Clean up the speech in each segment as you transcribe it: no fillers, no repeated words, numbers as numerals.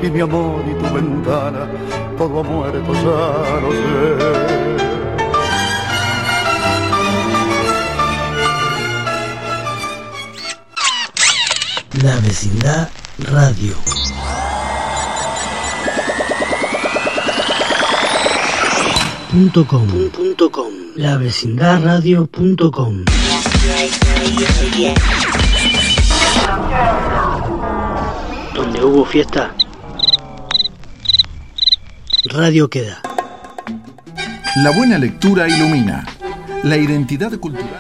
y mi amor y tu ventana, todo ha muerto, ya lo sé. La Vecindad Radio. .com. lavecindadradio.com. Donde hubo fiesta, radio queda. La buena lectura ilumina la identidad cultural.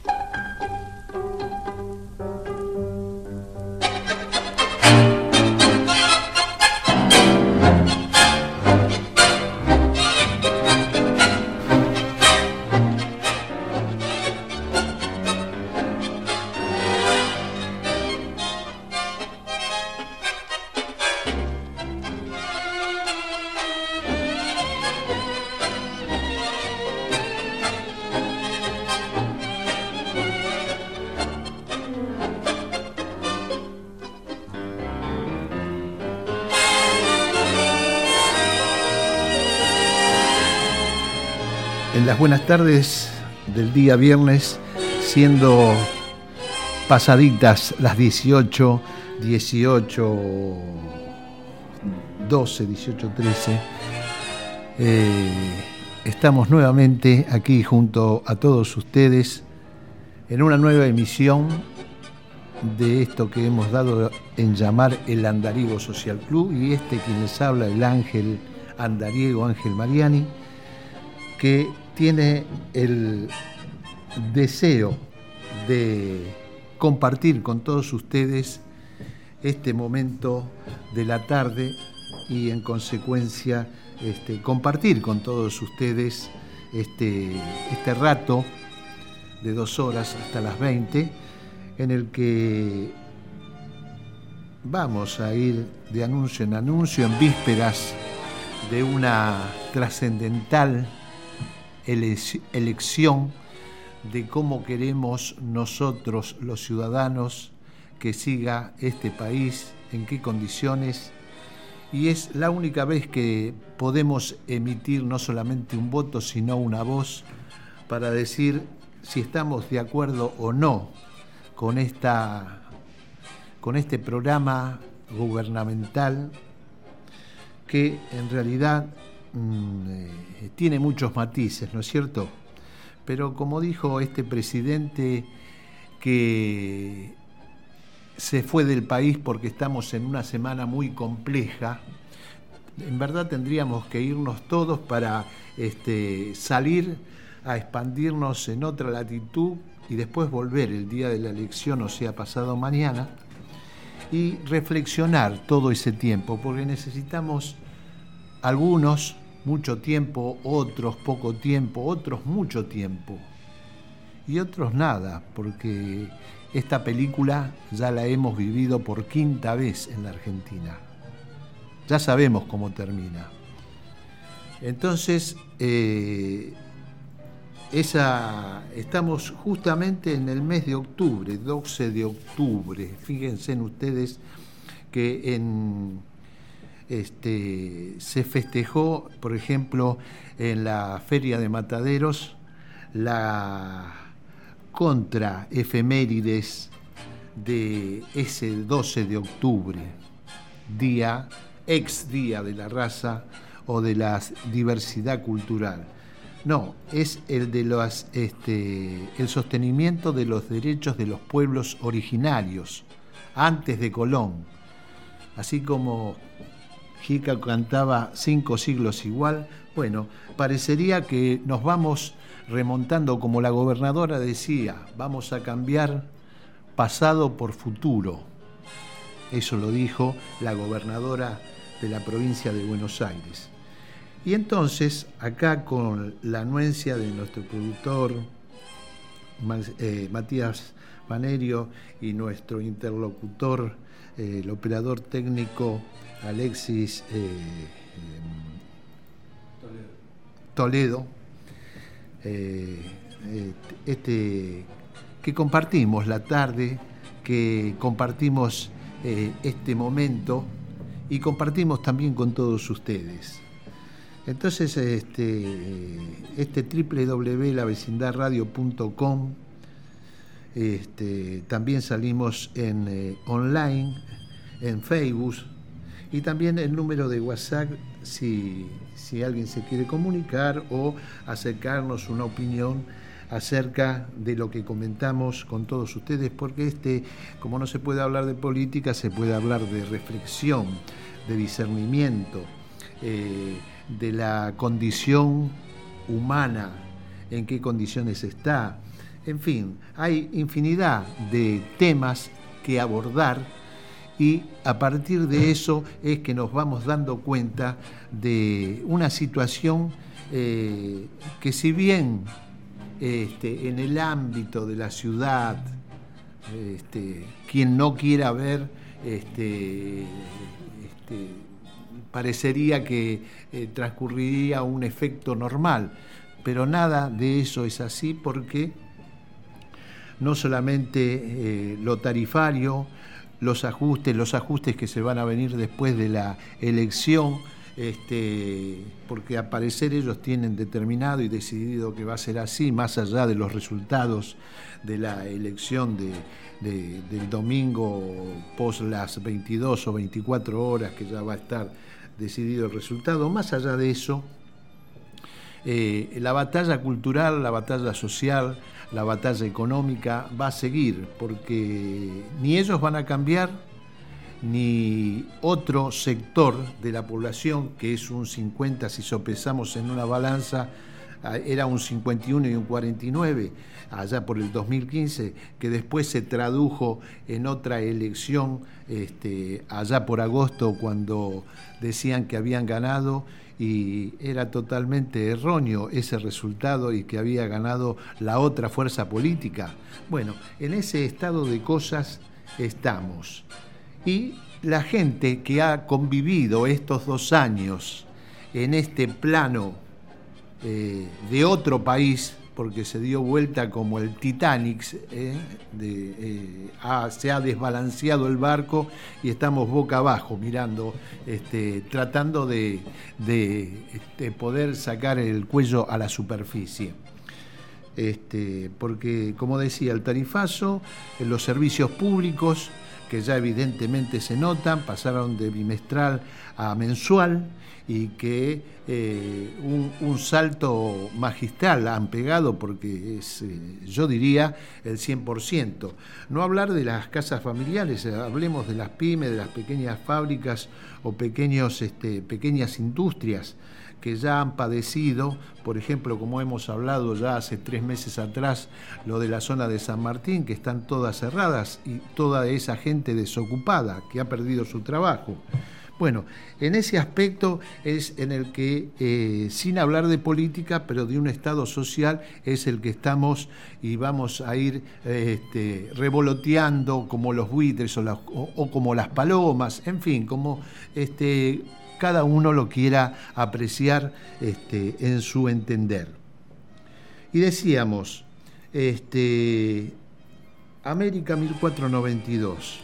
Las buenas tardes del día viernes, siendo pasaditas las 18, 12, 18, 13, estamos nuevamente aquí junto a todos ustedes en una nueva emisión de esto que hemos dado en llamar el Andariego Social Club, y quien les habla, el Ángel Andariego, Ángel Mariani, que tiene el deseo de compartir con todos ustedes este momento de la tarde y en consecuencia compartir con todos ustedes este rato de 2 horas hasta las 20, en el que vamos a ir de anuncio en anuncio en vísperas de una trascendental elección de cómo queremos nosotros los ciudadanos que siga este país, en qué condiciones, y es la única vez que podemos emitir no solamente un voto sino una voz para decir si estamos de acuerdo o no con este programa gubernamental que en realidad tiene muchos matices, ¿no es cierto? Pero como dijo este presidente que se fue del país porque estamos en una semana muy compleja, en verdad tendríamos que irnos todos para salir a expandirnos en otra latitud y después volver el día de la elección, o sea, pasado mañana, y reflexionar todo ese tiempo, porque necesitamos algunos mucho tiempo, otros poco tiempo, otros mucho tiempo y otros nada, porque esta película ya la hemos vivido por 5ª vez en la Argentina. Ya sabemos cómo termina. Entonces, estamos justamente en el mes de octubre, 12 de octubre. Fíjense en ustedes que se festejó, por ejemplo, en la Feria de Mataderos, la contraefemérides de ese 12 de octubre, ex día de la raza o de la diversidad cultural. No, es el de el sostenimiento de los derechos de los pueblos originarios, antes de Colón. Así como Jica cantaba 5 siglos igual, bueno, parecería que nos vamos remontando, como la gobernadora decía, vamos a cambiar pasado por futuro. Eso lo dijo la gobernadora de la provincia de Buenos Aires. Y entonces, acá con la anuencia de nuestro productor Matías Vanerio y nuestro interlocutor, el operador técnico Alexis Toledo, que compartimos la tarde, que compartimos este momento y compartimos también con todos ustedes. Entonces, www.lavecindadradio.com, también salimos en online, en Facebook, y también el número de WhatsApp si alguien se quiere comunicar o acercarnos una opinión acerca de lo que comentamos con todos ustedes, porque como no se puede hablar de política, se puede hablar de reflexión, de discernimiento, de la condición humana, en qué condiciones está. En fin, hay infinidad de temas que abordar y a partir de eso es que nos vamos dando cuenta de una situación que si bien en el ámbito de la ciudad, quien no quiera ver, parecería que transcurriría un efecto normal, pero nada de eso es así, porque no solamente lo tarifario, los ajustes que se van a venir después de la elección, porque al parecer ellos tienen determinado y decidido que va a ser así, más allá de los resultados de la elección del domingo post las 22 o 24 horas que ya va a estar decidido el resultado. Más allá de eso, la batalla cultural, la batalla social, la batalla económica va a seguir, porque ni ellos van a cambiar, ni otro sector de la población, que es un 50, si sopesamos en una balanza, era un 51 y un 49, allá por el 2015, que después se tradujo en otra elección, allá por agosto, cuando decían que habían ganado, y era totalmente erróneo ese resultado y que había ganado la otra fuerza política. Bueno, en ese estado de cosas estamos. Y la gente que ha convivido estos 2 años en este plano de otro país, porque se dio vuelta como el Titanic, se ha desbalanceado el barco y estamos boca abajo mirando, tratando de poder sacar el cuello a la superficie. Porque, como decía, el tarifazo, los servicios públicos, que ya evidentemente se notan, pasaron de bimestral a mensual, y que un salto magistral han pegado, porque es, yo diría, el 100%. No hablar de las casas familiares, hablemos de las pymes, de las pequeñas fábricas o pequeñas industrias que ya han padecido, por ejemplo, como hemos hablado ya hace 3 meses atrás, lo de la zona de San Martín, que están todas cerradas y toda esa gente desocupada que ha perdido su trabajo. Bueno, en ese aspecto es en el que, sin hablar de política, pero de un Estado social, es el que estamos y vamos a ir revoloteando como los buitres o como las palomas, en fin, como cada uno lo quiera apreciar en su entender. Y decíamos, América 1492,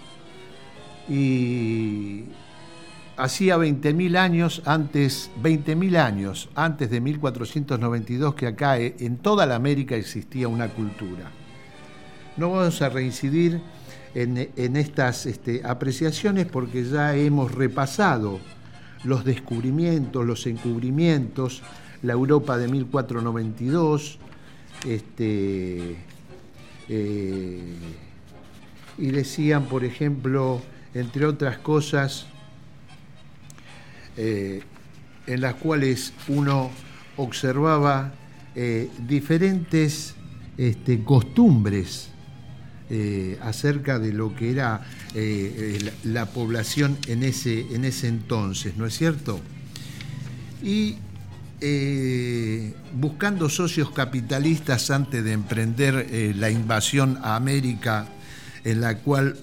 y hacía 20.000 años antes de 1492 que acá en toda la América existía una cultura. No vamos a reincidir en estas apreciaciones, porque ya hemos repasado los descubrimientos, los encubrimientos, la Europa de 1492, y decían, por ejemplo, entre otras cosas, en las cuales uno observaba diferentes costumbres acerca de lo que era la población en ese entonces, ¿no es cierto? Y buscando socios capitalistas antes de emprender la invasión a América, en la cual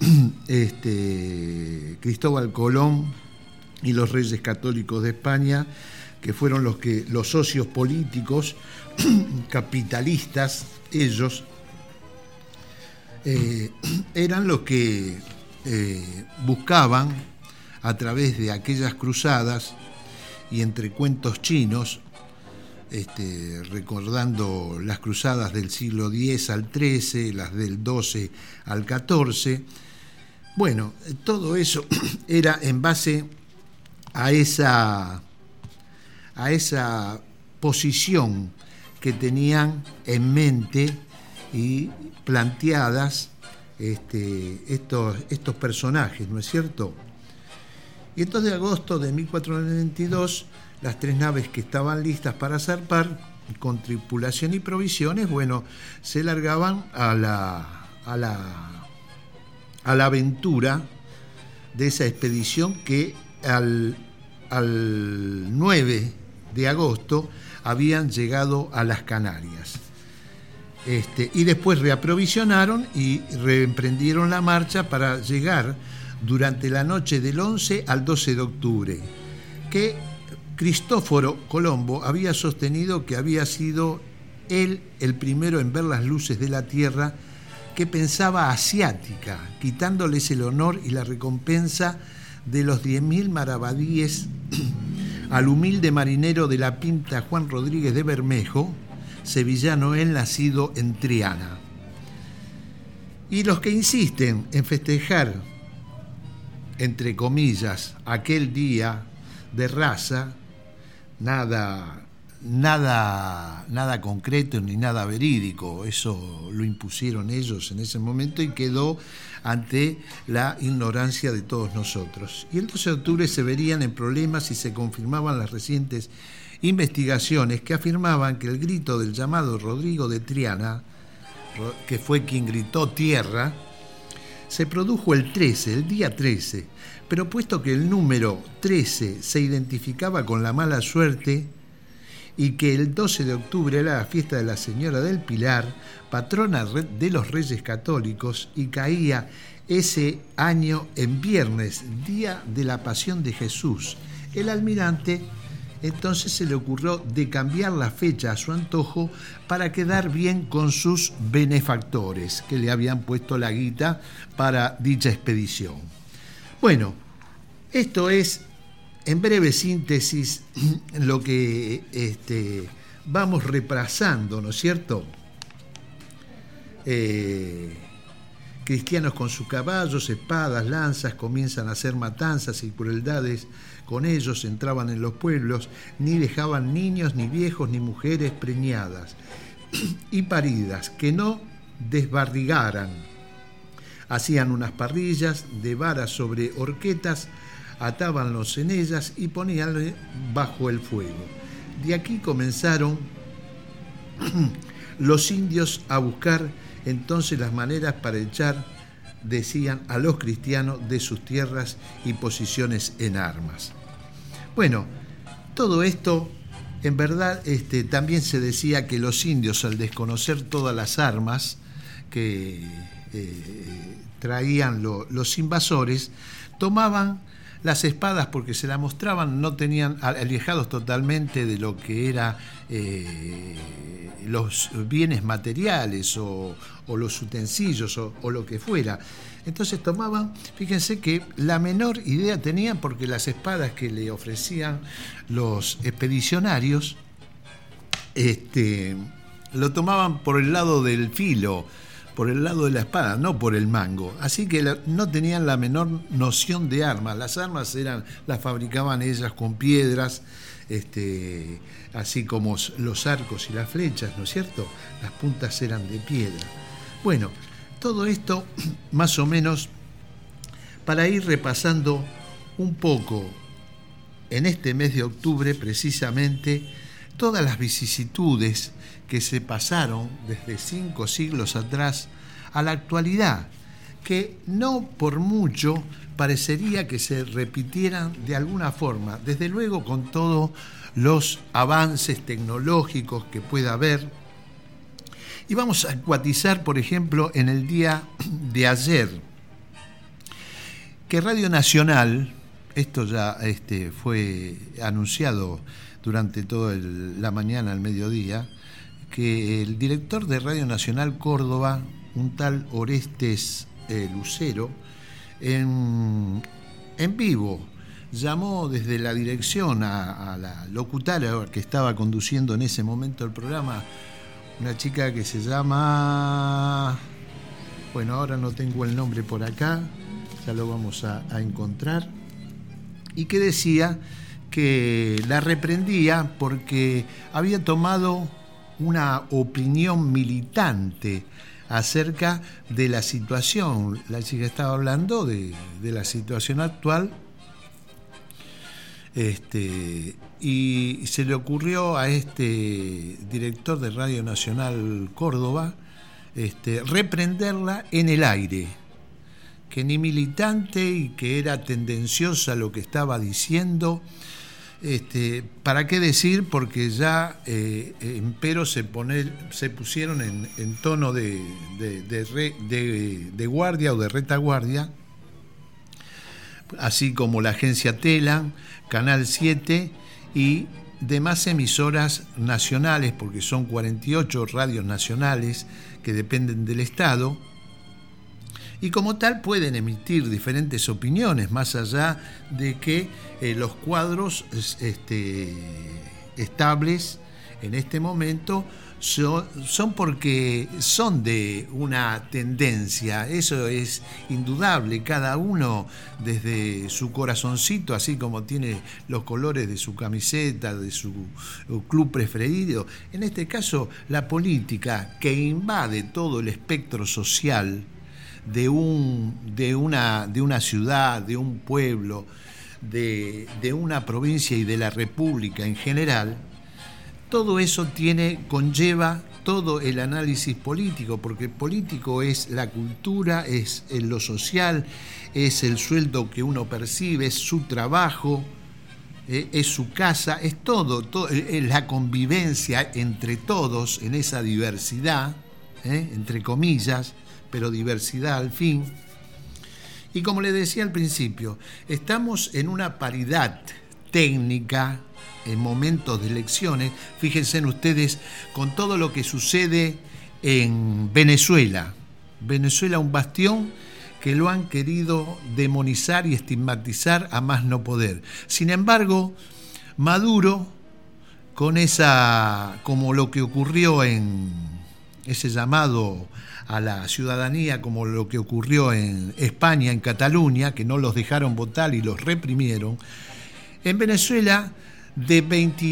Cristóbal Colón y los reyes católicos de España, que fueron los socios políticos capitalistas, ellos eran los que buscaban a través de aquellas cruzadas y entre cuentos chinos, recordando las cruzadas del siglo X al XIII, las del XII al XIV. Bueno, todo eso era en base a esa posición que tenían en mente y planteadas estos personajes, ¿no es cierto? Y el 2 de agosto de 1492, las 3 naves que estaban listas para zarpar, con tripulación y provisiones, bueno, se largaban a la aventura de esa expedición que al 9 de agosto habían llegado a las Canarias. Y después reaprovisionaron y reemprendieron la marcha para llegar durante la noche del 11 al 12 de octubre, que Cristóforo Colombo había sostenido que había sido él el primero en ver las luces de la tierra, que pensaba asiática, quitándoles el honor y la recompensa de los 10.000 maravedíes al humilde marinero de la Pinta Juan Rodríguez de Bermejo, sevillano él, nacido en Triana. Y los que insisten en festejar, entre comillas, aquel día de raza, nada concreto ni nada verídico, eso lo impusieron ellos en ese momento y quedó ante la ignorancia de todos nosotros. Y el 12 de octubre se verían en problemas si se confirmaban las recientes investigaciones que afirmaban que el grito del llamado Rodrigo de Triana, que fue quien gritó tierra, se produjo el día 13, pero puesto que el número 13 se identificaba con la mala suerte y que el 12 de octubre era la fiesta de la Señora del Pilar, patrona de los Reyes Católicos, y caía ese año en viernes, día de la Pasión de Jesús, el almirante entonces se le ocurrió de cambiar la fecha a su antojo para quedar bien con sus benefactores, que le habían puesto la guita para dicha expedición. Bueno, esto es, en breve síntesis, lo que vamos repasando, ¿no es cierto? Cristianos con sus caballos, espadas, lanzas, comienzan a hacer matanzas y crueldades con ellos, entraban en los pueblos, ni dejaban niños, ni viejos, ni mujeres preñadas y paridas, que no desbarrigaran. Hacían unas parrillas de varas sobre horquetas, atábanlos en ellas y poníanle bajo el fuego. De aquí comenzaron los indios a buscar entonces las maneras para echar, decían, a los cristianos de sus tierras y posiciones en armas. Bueno, todo esto, en verdad, también se decía que los indios, al desconocer todas las armas que traían los invasores, tomaban las espadas porque se las mostraban, no tenían, alejados totalmente de lo que era los bienes materiales o los utensilios o lo que fuera. Entonces tomaban, fíjense que la menor idea tenían, porque las espadas que le ofrecían los expedicionarios lo tomaban por el lado del filo, por el lado de la espada, no por el mango. Así que no tenían la menor noción de armas. Las armas las fabricaban ellas con piedras, así como los arcos y las flechas, ¿no es cierto? Las puntas eran de piedra. Bueno, todo esto más o menos para ir repasando un poco en este mes de octubre precisamente todas las vicisitudes que se pasaron desde 5 siglos atrás a la actualidad, que no por mucho parecería que se repitieran de alguna forma, desde luego con todos los avances tecnológicos que pueda haber. Y vamos a enfatizar, por ejemplo, en el día de ayer, que Radio Nacional, esto ya fue anunciado durante toda la mañana, al mediodía, que el director de Radio Nacional Córdoba, un tal Orestes Lucero, en vivo llamó desde la dirección a la locutora que estaba conduciendo en ese momento el programa, una chica que se llama... Bueno, ahora no tengo el nombre por acá, ya lo vamos a encontrar, y que decía que la reprendía porque había tomado una opinión militante acerca de la situación. La chica estaba hablando de la situación actual, y se le ocurrió a este director de Radio Nacional Córdoba reprenderla en el aire, que ni militante y que era tendenciosa lo que estaba diciendo. ¿Para qué decir? Porque ya empero se pusieron en tono de guardia o de retaguardia, así como la agencia Telam, Canal 7 y demás emisoras nacionales, porque son 48 radios nacionales que dependen del Estado, y como tal pueden emitir diferentes opiniones, más allá de que los cuadros estables en este momento son porque son de una tendencia, eso es indudable, cada uno desde su corazoncito, así como tiene los colores de su camiseta, de su club preferido. En este caso, la política que invade todo el espectro social de una ciudad, de un pueblo, de una provincia y de la República en general, todo eso conlleva todo el análisis político, porque político es la cultura, es lo social, es el sueldo que uno percibe, es su trabajo, es su casa, es todo, es la convivencia entre todos en esa diversidad, entre comillas, pero diversidad al fin. Y como les decía al principio, estamos en una paridad técnica en momentos de elecciones. Fíjense ustedes con todo lo que sucede en Venezuela. Venezuela, un bastión que lo han querido demonizar y estigmatizar a más no poder. Sin embargo, Maduro, con como lo que ocurrió en ese llamado a la ciudadanía, como lo que ocurrió en España, en Cataluña, que no los dejaron votar y los reprimieron, en Venezuela, de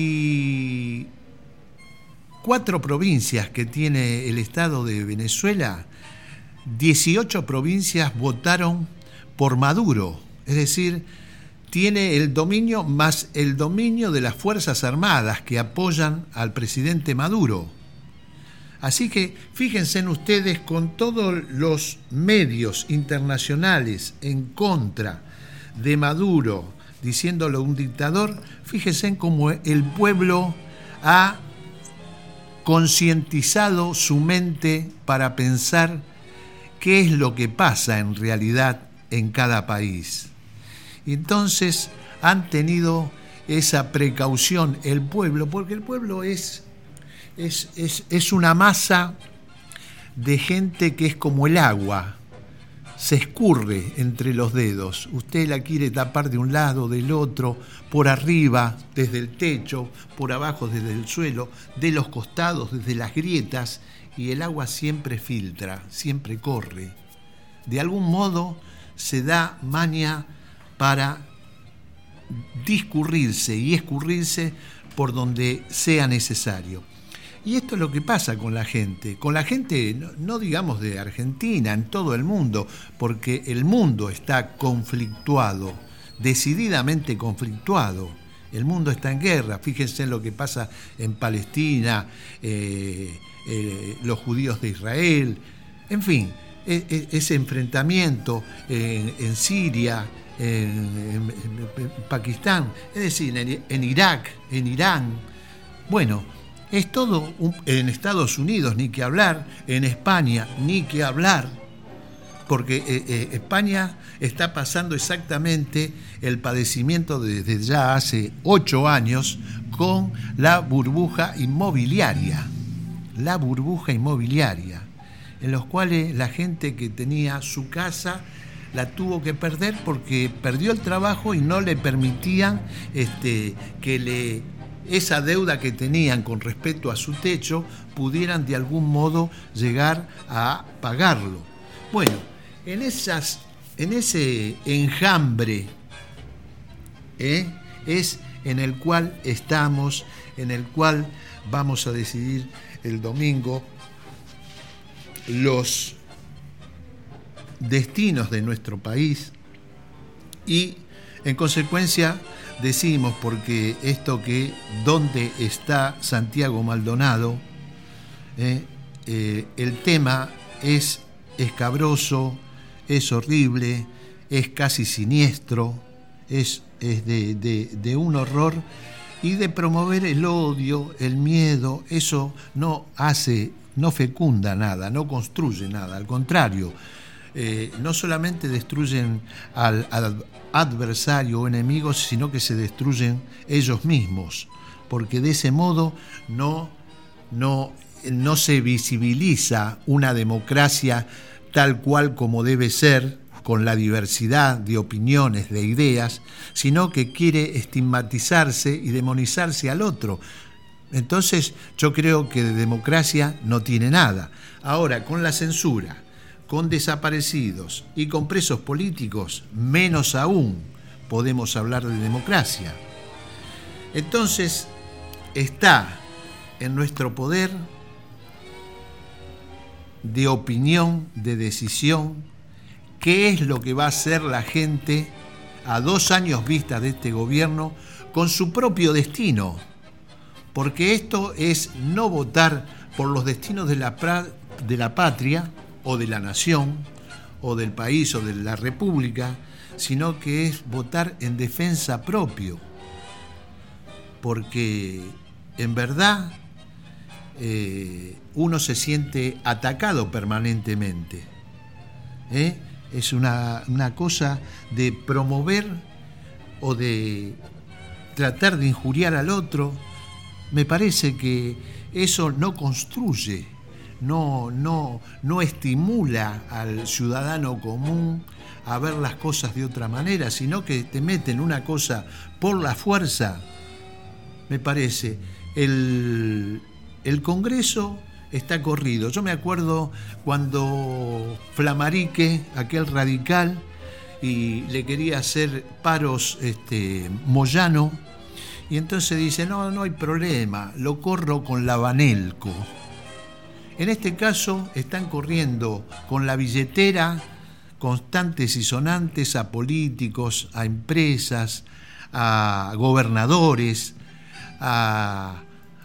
24 provincias que tiene el Estado de Venezuela, 18 provincias votaron por Maduro, es decir, tiene el dominio más el dominio de las Fuerzas Armadas que apoyan al presidente Maduro. Así que fíjense ustedes, con todos los medios internacionales en contra de Maduro, diciéndolo un dictador, fíjense cómo el pueblo ha concientizado su mente para pensar qué es lo que pasa en realidad en cada país. Y entonces han tenido esa precaución el pueblo, porque el pueblo es una masa de gente que es como el agua, se escurre entre los dedos. Usted la quiere tapar de un lado, del otro, por arriba, desde el techo, por abajo, desde el suelo, de los costados, desde las grietas, y el agua siempre filtra, siempre corre. De algún modo se da maña para discurrirse y escurrirse por donde sea necesario. Y esto es lo que pasa con la gente no digamos de Argentina, en todo el mundo, porque el mundo está conflictuado, decididamente conflictuado. El mundo está en guerra. Fíjense en lo que pasa en Palestina, los judíos de Israel, en fin, ese enfrentamiento en Siria, en Pakistán, es decir, en Irak, en Irán. Bueno, es todo en Estados Unidos, ni que hablar, en España, ni que hablar, porque España está pasando exactamente el padecimiento desde ya hace 8 años con la burbuja inmobiliaria, en los cuales la gente que tenía su casa la tuvo que perder porque perdió el trabajo y no le permitían esa deuda que tenían con respecto a su techo pudieran de algún modo llegar a pagarlo. Bueno, en ese enjambre es en el cual estamos, en el cual vamos a decidir el domingo los destinos de nuestro país y en consecuencia decimos, porque esto que ¿dónde está Santiago Maldonado? El tema es escabroso, es horrible, es casi siniestro, es de un horror y de promover el odio, el miedo. Eso no fecunda nada, no construye nada, al contrario. No solamente destruyen al adversario o enemigo, sino que se destruyen ellos mismos, porque de ese modo no se visibiliza una democracia tal cual como debe ser, con la diversidad de opiniones, de ideas, sino que quiere estigmatizarse y demonizarse al otro. Entonces yo creo que de democracia no tiene nada. Ahora, con la censura, con desaparecidos y con presos políticos, menos aún podemos hablar de democracia. Entonces, está en nuestro poder de opinión, de decisión, qué es lo que va a hacer la gente a 2 años vista de este gobierno con su propio destino. Porque esto es no votar por los destinos de la patria, o de la nación, o del país, o de la república, sino que es votar en defensa propio. Porque en verdad uno se siente atacado permanentemente. Es una cosa de promover o de tratar de injuriar al otro. Me parece que eso no construye, no estimula al ciudadano común a ver las cosas de otra manera, sino que te meten una cosa por la fuerza. Me parece, el Congreso está corrido. Yo me acuerdo cuando Flamarique, aquel radical, y le quería hacer paros Moyano, y entonces dice, no hay problema, lo corro con la Banelco. En este caso están corriendo con la billetera constantes y sonantes a políticos, a empresas, a gobernadores, a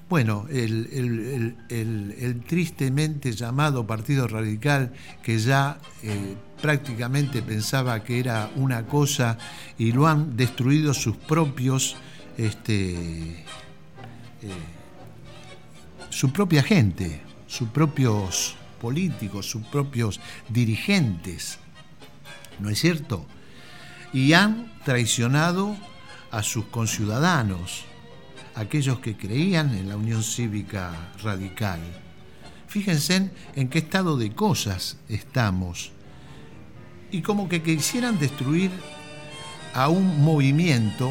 el tristemente llamado Partido Radical, que ya prácticamente pensaba que era una cosa, y lo han destruido sus propios su propia gente, sus propios políticos, sus propios dirigentes, ¿no es cierto? Y han traicionado a sus conciudadanos, aquellos que creían en la Unión Cívica Radical. Fíjense en qué estado de cosas estamos. Y como que quisieran destruir a un movimiento,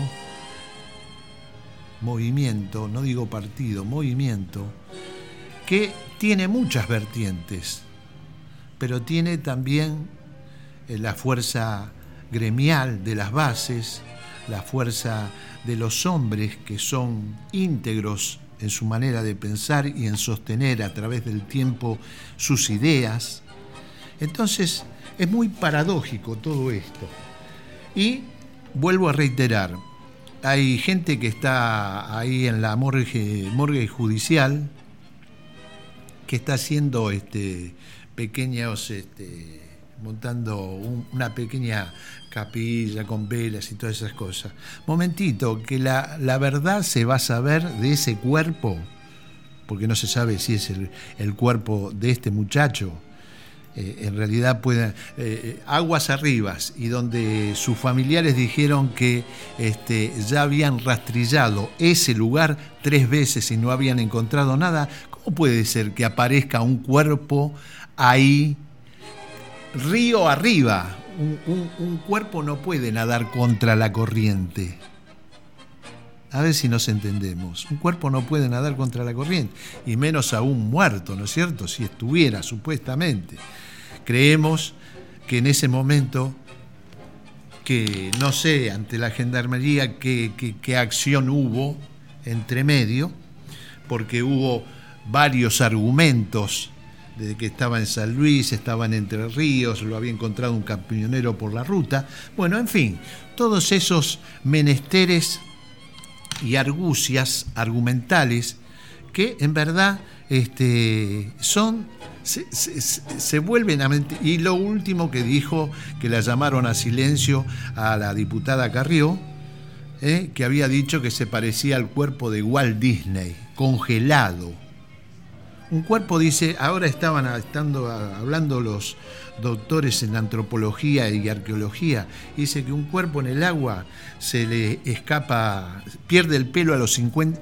no digo partido, movimiento, que tiene muchas vertientes, pero tiene también la fuerza gremial de las bases, la fuerza de los hombres que son íntegros en su manera de pensar y en sostener a través del tiempo sus ideas. Entonces es muy paradójico todo esto. Y vuelvo a reiterar, hay gente que está ahí en la morgue judicial, que está haciendo pequeños, montando una pequeña capilla con velas y todas esas cosas. Momentito, que la verdad se va a saber de ese cuerpo, porque no se sabe si es el cuerpo de este muchacho. En realidad aguas arribas, y donde sus familiares dijeron que ya habían rastrillado ese lugar 3 veces y no habían encontrado nada. ¿Cómo puede ser que aparezca un cuerpo ahí río arriba, un cuerpo no puede nadar contra la corriente. A ver si nos entendemos. Un cuerpo no puede nadar contra la corriente, y menos aún muerto, ¿no es cierto? Si estuviera, supuestamente. Creemos que en ese momento, que no sé, ante la gendarmería, qué acción hubo entre medio, porque hubo varios argumentos desde que estaba en San Luis, estaba en Entre Ríos, lo había encontrado un camionero por la ruta. Bueno, en fin, todos esos menesteres y argucias argumentales que en verdad se vuelven a mentir. Y lo último que dijo, que la llamaron a silencio a la diputada Carrió, que había dicho que se parecía al cuerpo de Walt Disney, congelado. Un cuerpo, dice, ahora estaban hablando los doctores en antropología y arqueología, dice que un cuerpo en el agua se le escapa, pierde el pelo a las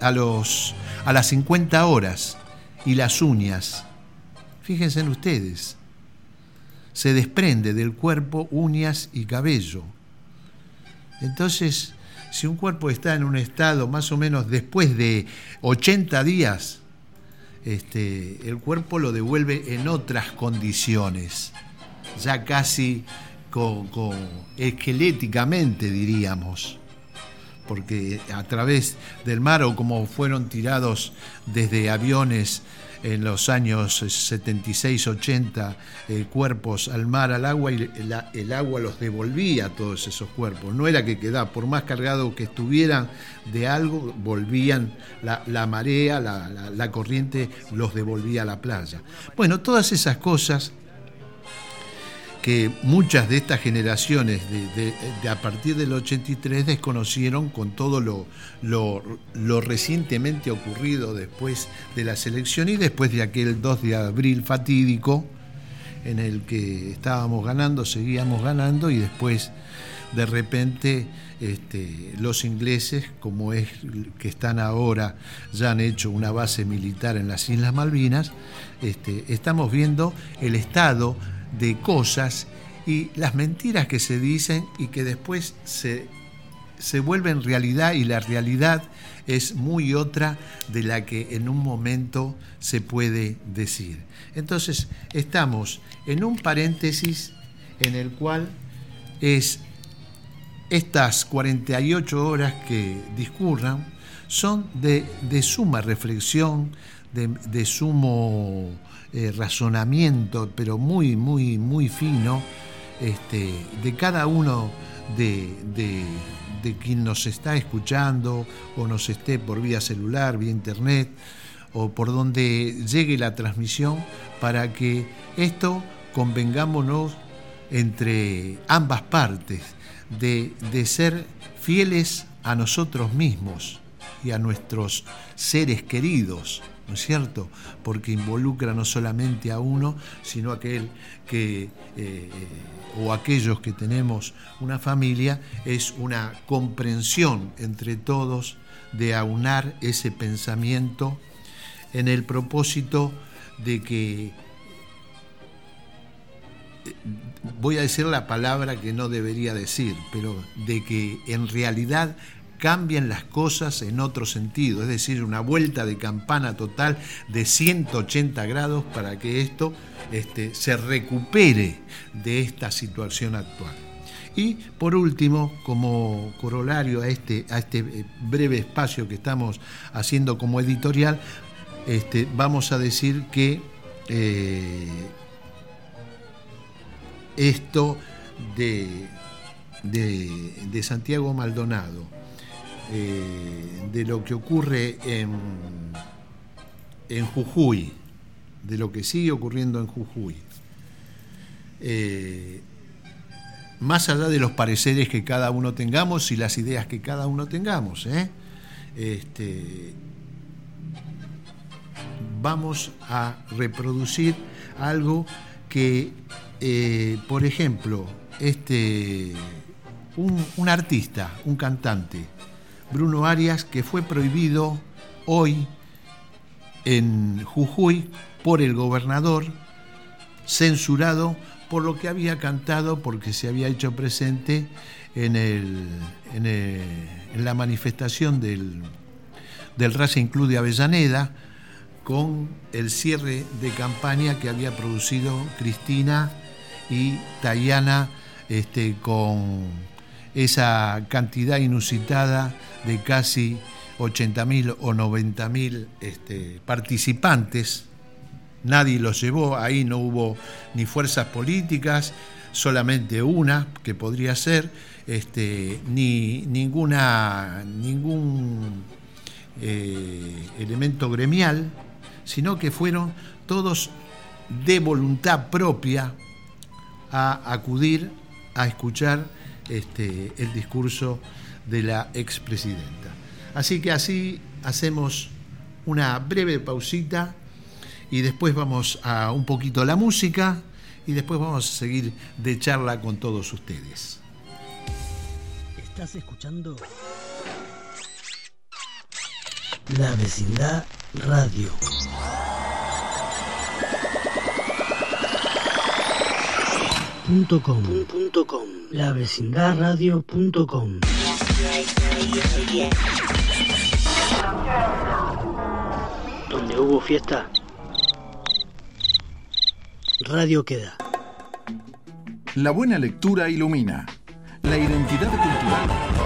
50 horas, y las uñas, fíjense en ustedes, se desprende del cuerpo uñas y cabello. Entonces, si un cuerpo está en un estado más o menos después de 80 días, el cuerpo lo devuelve en otras condiciones, ya casi esqueléticamente, diríamos, porque a través del mar, o como fueron tirados desde aviones en los años 76-80 cuerpos al mar, al agua, y el agua los devolvía a todos esos cuerpos. No era que quedaba, por más cargado que estuvieran de algo, volvían la marea, la corriente los devolvía a la playa. Bueno, todas esas cosas que muchas de estas generaciones de a partir del 83 desconocieron, con todo lo recientemente ocurrido después de la selección y después de aquel 2 de abril fatídico en el que estábamos ganando, seguíamos ganando, y después de repente los ingleses, como es que están ahora, ya han hecho una base militar en las Islas Malvinas. Estamos viendo el estado de cosas y las mentiras que se dicen y que después se vuelven realidad, y la realidad es muy otra de la que en un momento se puede decir. Entonces estamos en un paréntesis en el cual estas 48 horas que discurran son de suma reflexión, de sumo razonamiento, pero muy, muy, muy fino, de cada uno de quien nos está escuchando, o nos esté por vía celular, vía internet, o por donde llegue la transmisión, para que esto convengámonos entre ambas partes, de ser fieles a nosotros mismos y a nuestros seres queridos, ¿no es cierto? Porque involucra no solamente a uno, sino a aquel que, o aquellos que tenemos una familia. Es una comprensión entre todos de aunar ese pensamiento en el propósito de que, voy a decir la palabra que no debería decir, pero de que en realidad cambien las cosas en otro sentido, es decir, una vuelta de campana total de 180 grados para que esto se recupere de esta situación actual. Y por último, como corolario a este breve espacio que estamos haciendo como editorial, vamos a decir que esto de Santiago Maldonado, de lo que ocurre en Jujuy, de lo que sigue ocurriendo en Jujuy, más allá de los pareceres que cada uno tengamos y las ideas que cada uno tengamos, vamos a reproducir algo que, por ejemplo, un artista, un cantante, Bruno Arias, que fue prohibido hoy en Jujuy por el gobernador, censurado por lo que había cantado, porque se había hecho presente en la manifestación del Racing Club de Avellaneda, con el cierre de campaña que había producido Cristina y Tayana, con esa cantidad inusitada de casi 80.000 o 90.000 participantes. Nadie los llevó, ahí no hubo ni fuerzas políticas, solamente una, que podría ser, ni ningún elemento gremial, sino que fueron todos de voluntad propia a acudir a escuchar el discurso de la expresidenta. Así que así hacemos una breve pausita y después vamos a un poquito la música y después vamos a seguir de charla con todos ustedes. ¿Estás escuchando? La Vecindad Radio. .com. lavecindadradio.com. Donde hubo fiesta, radio queda. La buena lectura ilumina. La identidad cultural.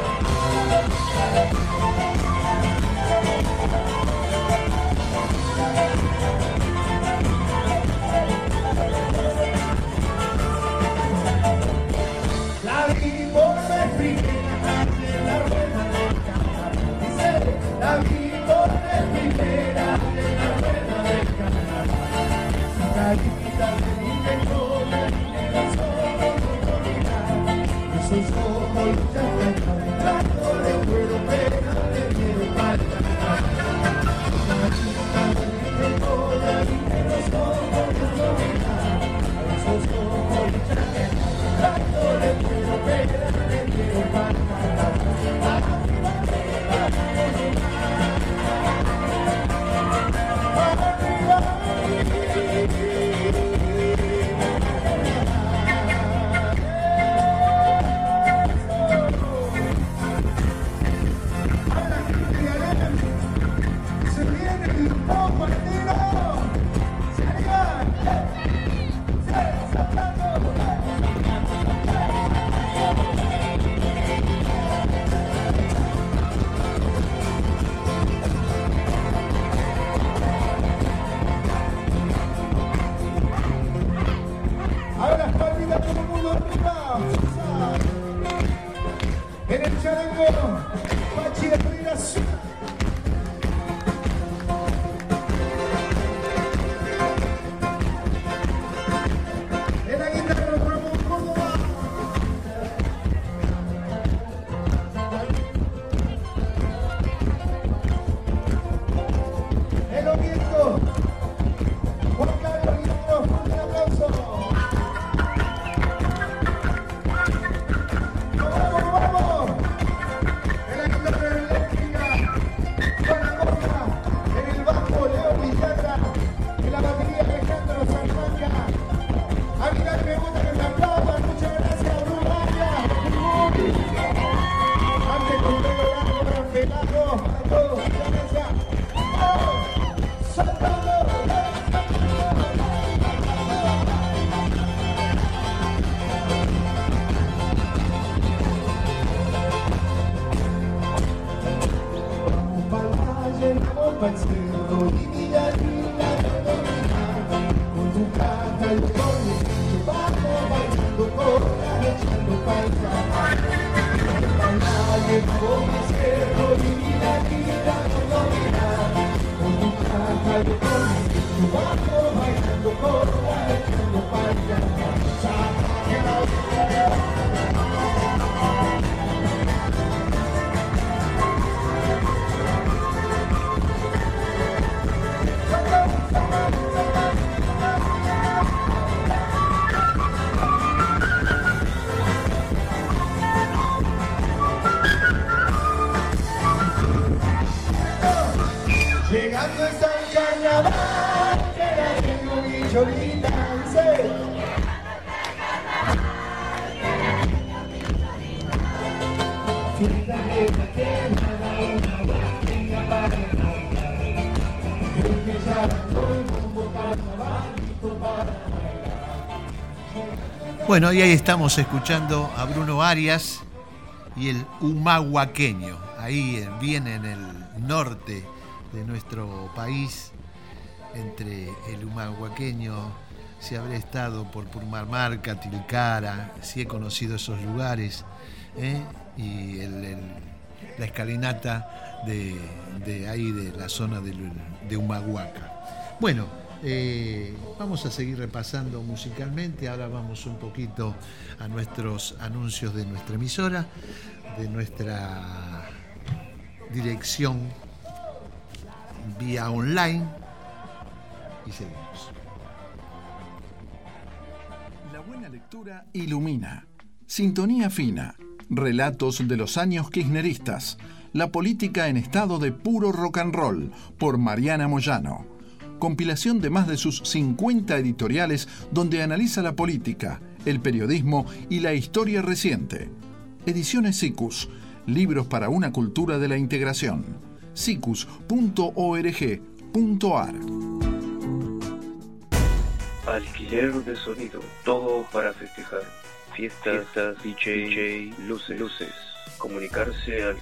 Llegando está el carnaval, que la tengo y cholita, Bueno, y ahí estamos escuchando a Bruno Arias y el humahuaqueño, ahí bien en el norte de nuestro país, entre el humahuaqueño, si habré estado por Purmamarca, Tilcara, si he conocido esos lugares, y la escalinata de ahí, de la zona de Humahuaca. Bueno, vamos a seguir repasando musicalmente. Ahora vamos un poquito a nuestros anuncios de nuestra emisora, de nuestra dirección vía online, y seguimos. La buena lectura ilumina. Sintonía fina. Relatos de los años kirchneristas. La política en estado de puro rock and roll, por Mariana Moyano. Compilación de más de sus 50 editoriales donde analiza la política, el periodismo y la historia reciente. Ediciones SICUS. Libros para una cultura de la integración. sicus.org.ar. Alquiler de sonido, todo para festejar. Fiestas, DJ, luces. Comunicarse al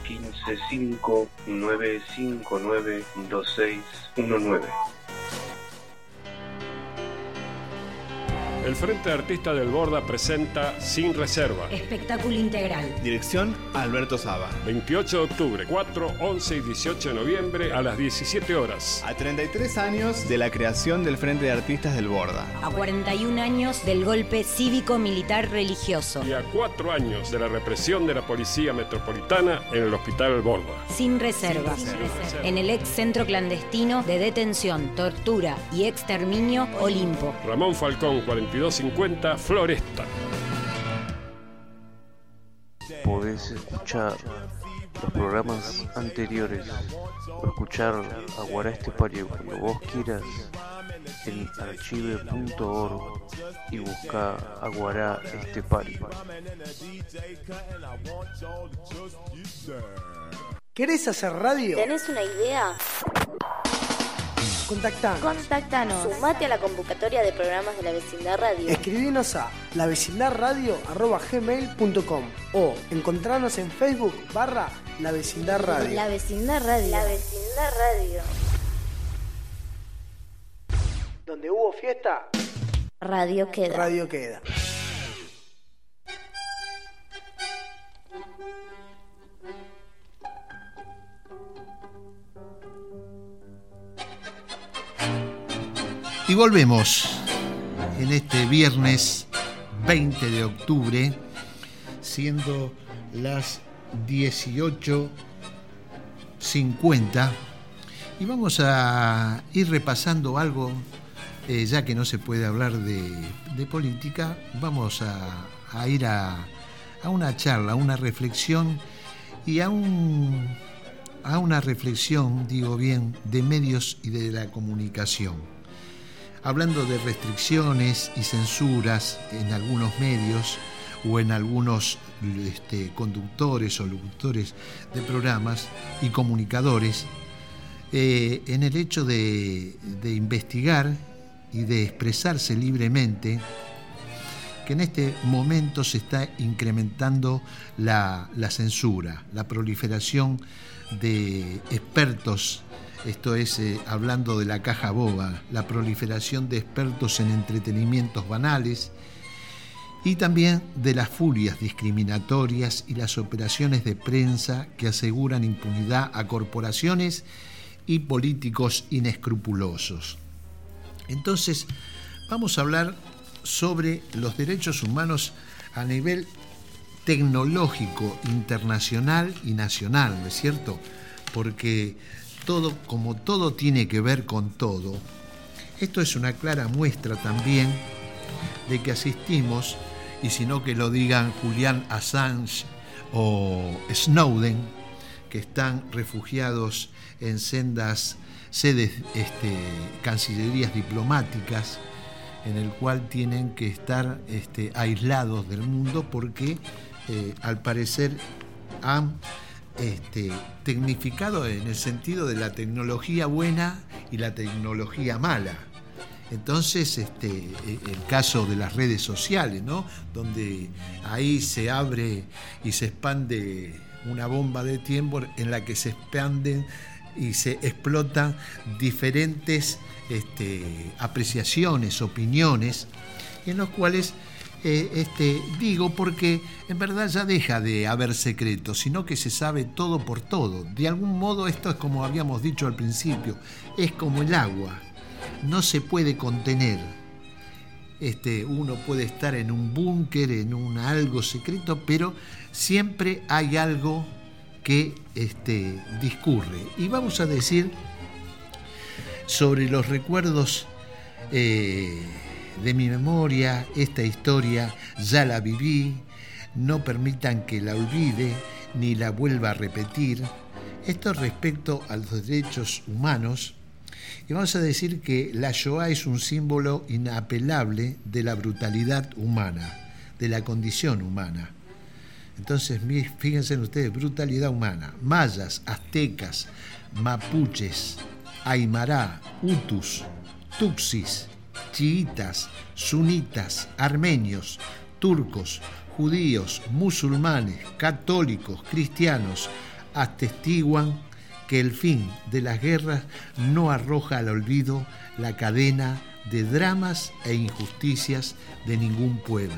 155-959-2619. El Frente de Artistas del Borda presenta Sin Reserva. Espectáculo integral. Dirección Alberto Saba. 28 de octubre, 4, 11 y 18 de noviembre a las 17 horas. A 33 años de la creación del Frente de Artistas del Borda. A 41 años del golpe cívico-militar religioso. Y a 4 años de la represión de la Policía Metropolitana en el Hospital Borda. Sin reservas. En el ex centro clandestino de detención, tortura y exterminio Olimpo. Ramón Falcón, 4250, Floresta. Podés escuchar los programas anteriores o escuchar Aguará este Pariu cuando vos quieras en archive.org y busca Aguará este Pariu. ¿Querés hacer radio? ¿Tenés una idea? Contactanos. Sumate a la convocatoria de programas de La Vecindad Radio. Escribinos a lavecindadradio@gmail.com o encontrarnos en Facebook /La Vecindad Radio. La Vecindad Radio. La Vecindad Radio. Donde hubo fiesta, Radio queda. radio queda. Y volvemos en este viernes 20 de octubre, siendo las 18:50, y vamos a ir repasando algo, ya que no se puede hablar de política. Vamos a ir a una charla, a una reflexión y a una reflexión, digo bien, de medios y de la comunicación. Hablando de restricciones y censuras en algunos medios o en algunos conductores o locutores de programas y comunicadores, en el hecho de investigar y de expresarse libremente, que en este momento se está incrementando la censura, la proliferación de expertos. Esto es, hablando de la caja boba, la proliferación de expertos en entretenimientos banales y también de las furias discriminatorias y las operaciones de prensa que aseguran impunidad a corporaciones y políticos inescrupulosos. Entonces, vamos a hablar sobre los derechos humanos a nivel tecnológico, internacional y nacional, ¿no es cierto? Porque como todo tiene que ver con todo, esto es una clara muestra también de que asistimos, y si no que lo digan Julian Assange o Snowden, que están refugiados en sendas sedes, cancillerías diplomáticas, en el cual tienen que estar aislados del mundo porque al parecer han tecnificado en el sentido de la tecnología buena y la tecnología mala. Entonces, el caso de las redes sociales, ¿no? Donde ahí se abre y se expande una bomba de tiempo en la que se expanden y se explotan diferentes apreciaciones, opiniones, en los cuales digo, porque en verdad ya deja de haber secretos, sino que se sabe todo por todo. De algún modo esto es como habíamos dicho al principio, es como el agua. No se puede contener. Uno puede estar en un búnker, en algo secreto, pero siempre hay algo que discurre. Y vamos a decir sobre los recuerdos de mi memoria, esta historia ya la viví, no permitan que la olvide ni la vuelva a repetir. Esto respecto a los derechos humanos. Y vamos a decir que la Shoah es un símbolo inapelable de la brutalidad humana, de la condición humana. Entonces, fíjense ustedes, brutalidad humana. Mayas, aztecas, mapuches, aymará, hutus, tutsis, chiitas, sunitas, armenios, turcos, judíos, musulmanes, católicos, cristianos, atestiguan que el fin de las guerras no arroja al olvido la cadena de dramas e injusticias de ningún pueblo.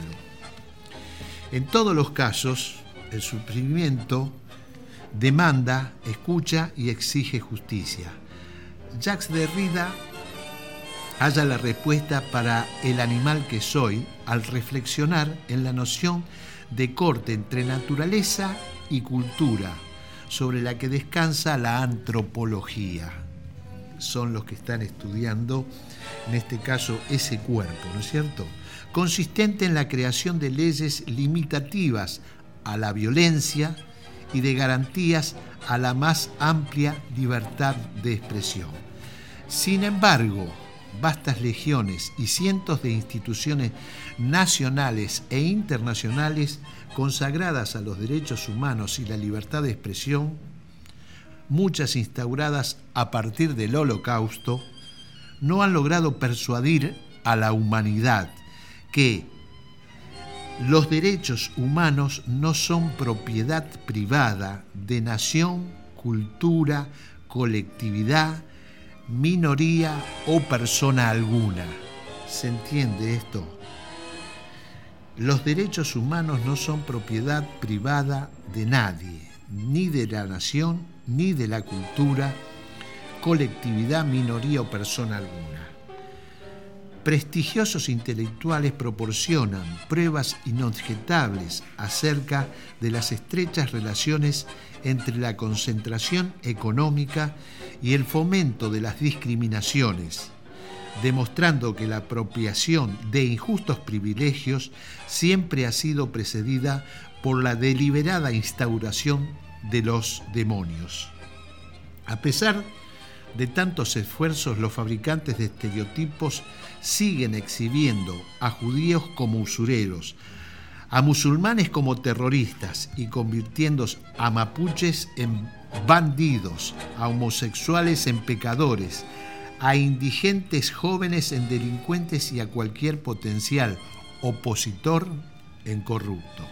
En todos los casos, el sufrimiento demanda, escucha y exige justicia. Jacques Derrida halla la respuesta para El animal que soy al reflexionar en la noción de corte entre naturaleza y cultura, sobre la que descansa la antropología. Son los que están estudiando, en este caso, ese cuerpo, ¿no es cierto? Consistente en la creación de leyes limitativas a la violencia y de garantías a la más amplia libertad de expresión. Sin embargo, vastas legiones y cientos de instituciones nacionales e internacionales consagradas a los derechos humanos y la libertad de expresión, muchas instauradas a partir del Holocausto, no han logrado persuadir a la humanidad que los derechos humanos no son propiedad privada de nación, cultura, colectividad, minoría o persona alguna. ¿Se entiende esto? Los derechos humanos no son propiedad privada de nadie, ni de la nación, ni de la cultura, colectividad, minoría o persona alguna. Prestigiosos intelectuales proporcionan pruebas inobjetables acerca de las estrechas relaciones entre la concentración económica y el fomento de las discriminaciones, demostrando que la apropiación de injustos privilegios siempre ha sido precedida por la deliberada instauración de los demonios. A pesar de tantos esfuerzos, los fabricantes de estereotipos siguen exhibiendo a judíos como usureros, a musulmanes como terroristas y convirtiendo a mapuches en bandidos, a homosexuales en pecadores, a indigentes jóvenes en delincuentes y a cualquier potencial opositor en corrupto.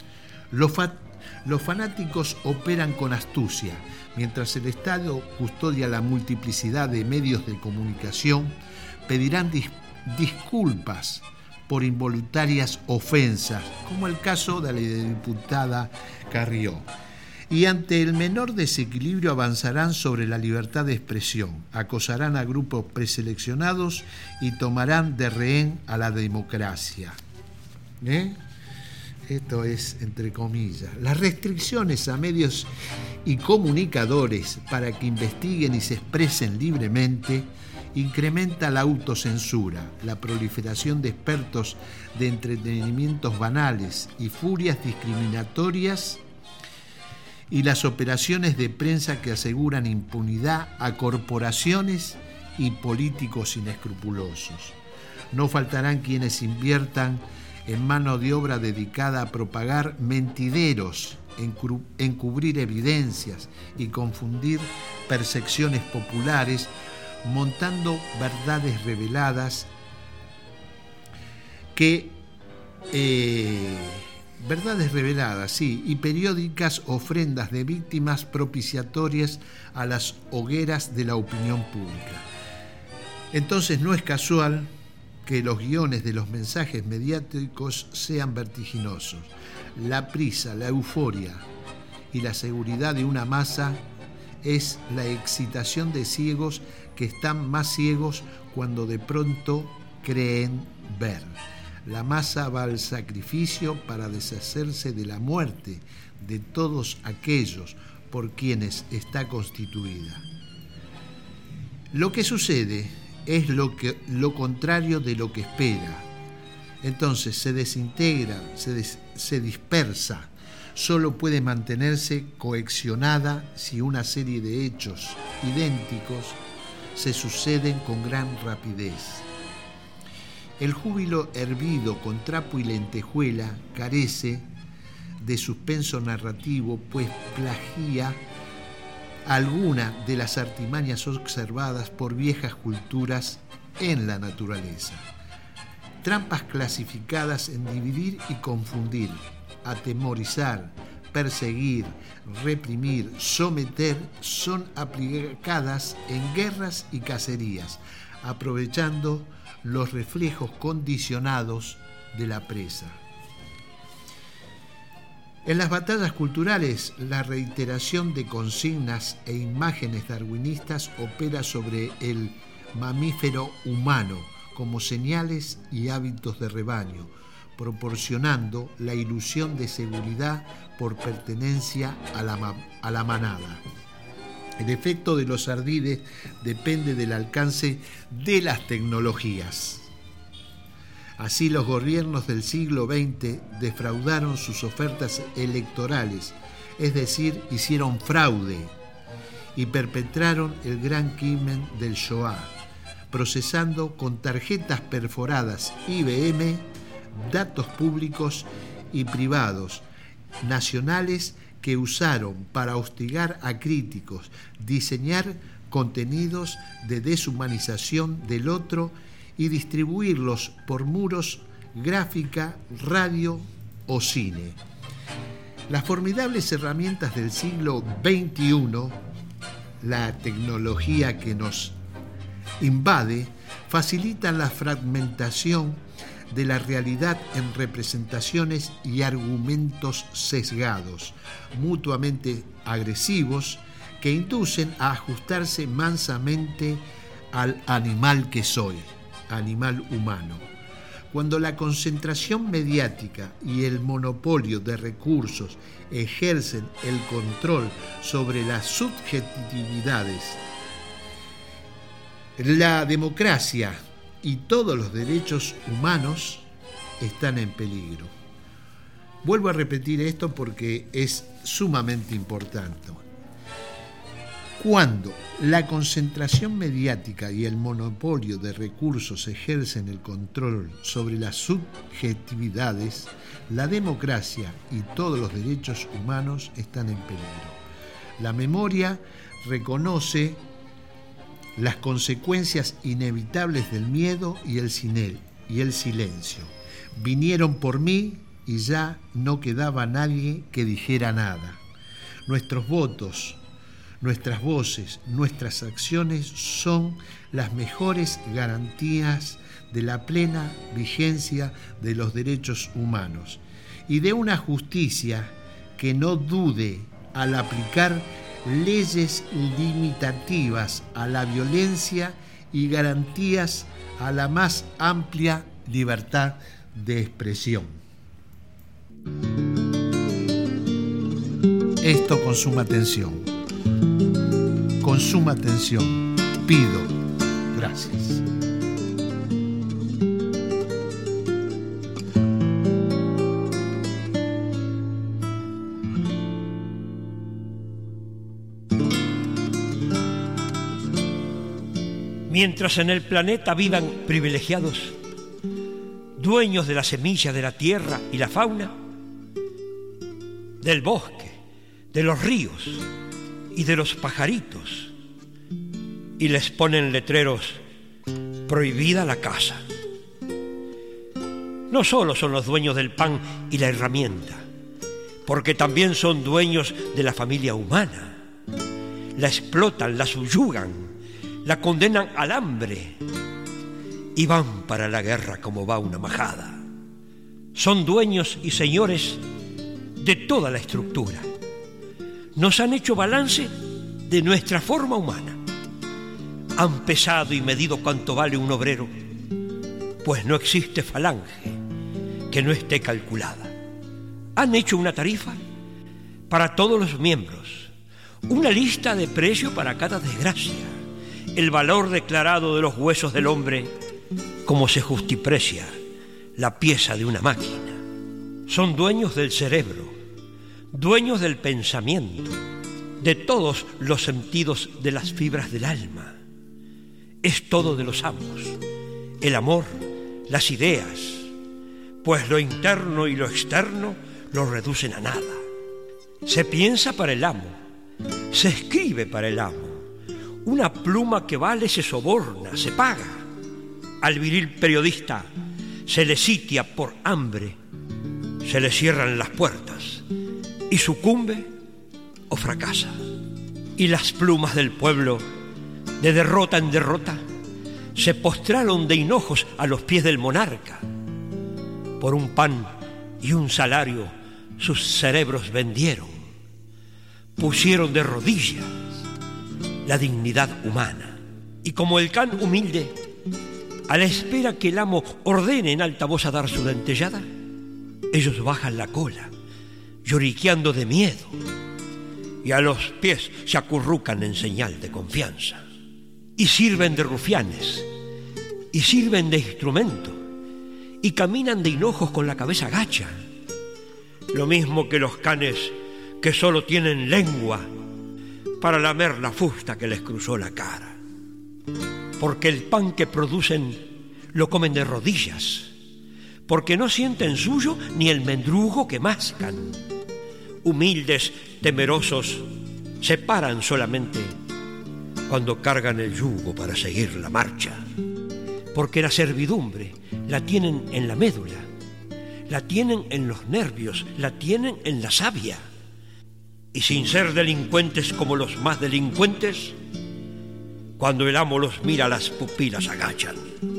Los fanáticos operan con astucia, mientras el Estado custodia la multiplicidad de medios de comunicación, pedirán disculpas por involuntarias ofensas, como el caso de la diputada Carrió. Y ante el menor desequilibrio avanzarán sobre la libertad de expresión, acosarán a grupos preseleccionados y tomarán de rehén a la democracia. Esto es entre comillas. Las restricciones a medios y comunicadores para que investiguen y se expresen libremente incrementa la autocensura, la proliferación de expertos de entretenimientos banales y furias discriminatorias y las operaciones de prensa que aseguran impunidad a corporaciones y políticos inescrupulosos. No faltarán quienes inviertan en mano de obra dedicada a propagar mentideros, encubrir evidencias y confundir percepciones populares montando verdades reveladas verdades reveladas, sí, y periódicas ofrendas de víctimas propiciatorias a las hogueras de la opinión pública. Entonces no es casual que los guiones de los mensajes mediáticos sean vertiginosos. La prisa, la euforia y la seguridad de una masa es la excitación de ciegos que están más ciegos cuando de pronto creen ver. La masa va al sacrificio para deshacerse de la muerte de todos aquellos por quienes está constituida. Lo que sucede es lo contrario de lo que espera. Entonces se desintegra, se dispersa. Solo puede mantenerse cohesionada si una serie de hechos idénticos se suceden con gran rapidez. El júbilo hervido con trapo y lentejuela carece de suspenso narrativo, pues plagia alguna de las artimañas observadas por viejas culturas en la naturaleza. Trampas clasificadas en dividir y confundir, atemorizar, perseguir, reprimir, someter, son aplicadas en guerras y cacerías, aprovechando los reflejos condicionados de la presa. En las batallas culturales, la reiteración de consignas e imágenes darwinistas opera sobre el mamífero humano como señales y hábitos de rebaño, proporcionando la ilusión de seguridad por pertenencia a la manada. El efecto de los ardides depende del alcance de las tecnologías. Así, los gobiernos del siglo XX defraudaron sus ofertas electorales, es decir, hicieron fraude y perpetraron el gran crimen del Shoah, procesando con tarjetas perforadas IBM datos públicos y privados, nacionales, que usaron para hostigar a críticos, diseñar contenidos de deshumanización del otro y distribuirlos por muros, gráfica, radio o cine. Las formidables herramientas del siglo XXI, la tecnología que nos invade, facilitan la fragmentación de la realidad en representaciones y argumentos sesgados, mutuamente agresivos, que inducen a ajustarse mansamente al animal que soy, animal humano. Cuando la concentración mediática y el monopolio de recursos ejercen el control sobre las subjetividades, la democracia y todos los derechos humanos están en peligro. Vuelvo a repetir esto porque es sumamente importante. Cuando la concentración mediática y el monopolio de recursos ejercen el control sobre las subjetividades, la democracia y todos los derechos humanos están en peligro. La memoria reconoce las consecuencias inevitables del miedo y el silencio. Vinieron por mí y ya no quedaba nadie que dijera nada. Nuestros votos, nuestras voces, nuestras acciones son las mejores garantías de la plena vigencia de los derechos humanos y de una justicia que no dude al aplicar leyes limitativas a la violencia y garantías a la más amplia libertad de expresión. Esto con suma atención. Con suma atención. Pido. Gracias. Mientras en el planeta vivan privilegiados, dueños de la semilla de la tierra y la fauna, del bosque, de los ríos y de los pajaritos, y les ponen letreros: prohibida la caza. No solo son los dueños del pan y la herramienta, porque también son dueños de la familia humana. La explotan, la subyugan, la condenan al hambre y van para la guerra como va una majada. Son dueños y señores de toda la estructura. Nos han hecho balance de nuestra forma humana. Han pesado y medido cuánto vale un obrero, pues no existe falange que no esté calculada. Han hecho una tarifa para todos los miembros, una lista de precio para cada desgracia, el valor declarado de los huesos del hombre, como se justiprecia la pieza de una máquina. Son dueños del cerebro, dueños del pensamiento, de todos los sentidos de las fibras del alma. Es todo de los amos, el amor, las ideas, pues lo interno y lo externo lo reducen a nada. Se piensa para el amo, se escribe para el amo. Una pluma que vale se soborna, se paga. Al viril periodista se le sitia por hambre, se le cierran las puertas y sucumbe o fracasa. Y las plumas del pueblo, de derrota en derrota, se postraron de hinojos a los pies del monarca. Por un pan y un salario sus cerebros vendieron. Pusieron de rodillas la dignidad humana. Y como el can humilde, a la espera que el amo ordene en alta voz a dar su dentellada, ellos bajan la cola, lloriqueando de miedo, y a los pies se acurrucan en señal de confianza. Y sirven de rufianes, y sirven de instrumento, y caminan de hinojos con la cabeza gacha, lo mismo que los canes que solo tienen lengua para lamer la fusta que les cruzó la cara. Porque el pan que producen lo comen de rodillas, porque no sienten suyo ni el mendrugo que mascan. Humildes, temerosos, se paran solamente cuando cargan el yugo para seguir la marcha. Porque la servidumbre la tienen en la médula, la tienen en los nervios, la tienen en la savia. Y sin ser delincuentes como los más delincuentes, cuando el amo los mira las pupilas agachan.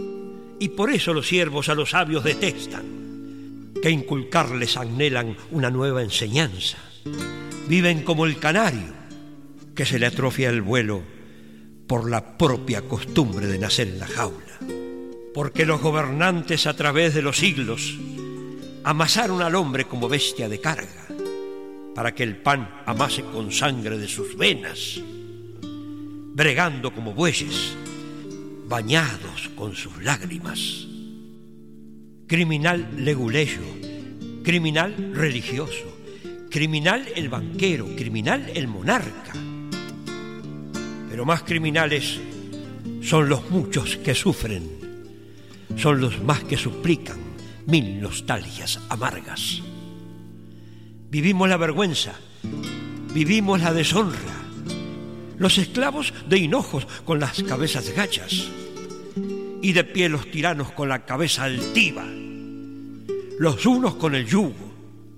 Y por eso los siervos a los sabios detestan, que inculcarles anhelan una nueva enseñanza. Viven como el canario, que se le atrofia el vuelo por la propia costumbre de nacer en la jaula. Porque los gobernantes a través de los siglos amasaron al hombre como bestia de carga, para que el pan amase con sangre de sus venas, bregando como bueyes, bañados con sus lágrimas. Criminal leguleyo, criminal religioso, criminal el banquero, criminal el monarca. Pero más criminales son los muchos que sufren, son los más que suplican mil nostalgias amargas. Vivimos la vergüenza, vivimos la deshonra, los esclavos de hinojos con las cabezas gachas, y de pie los tiranos con la cabeza altiva, los unos con el yugo,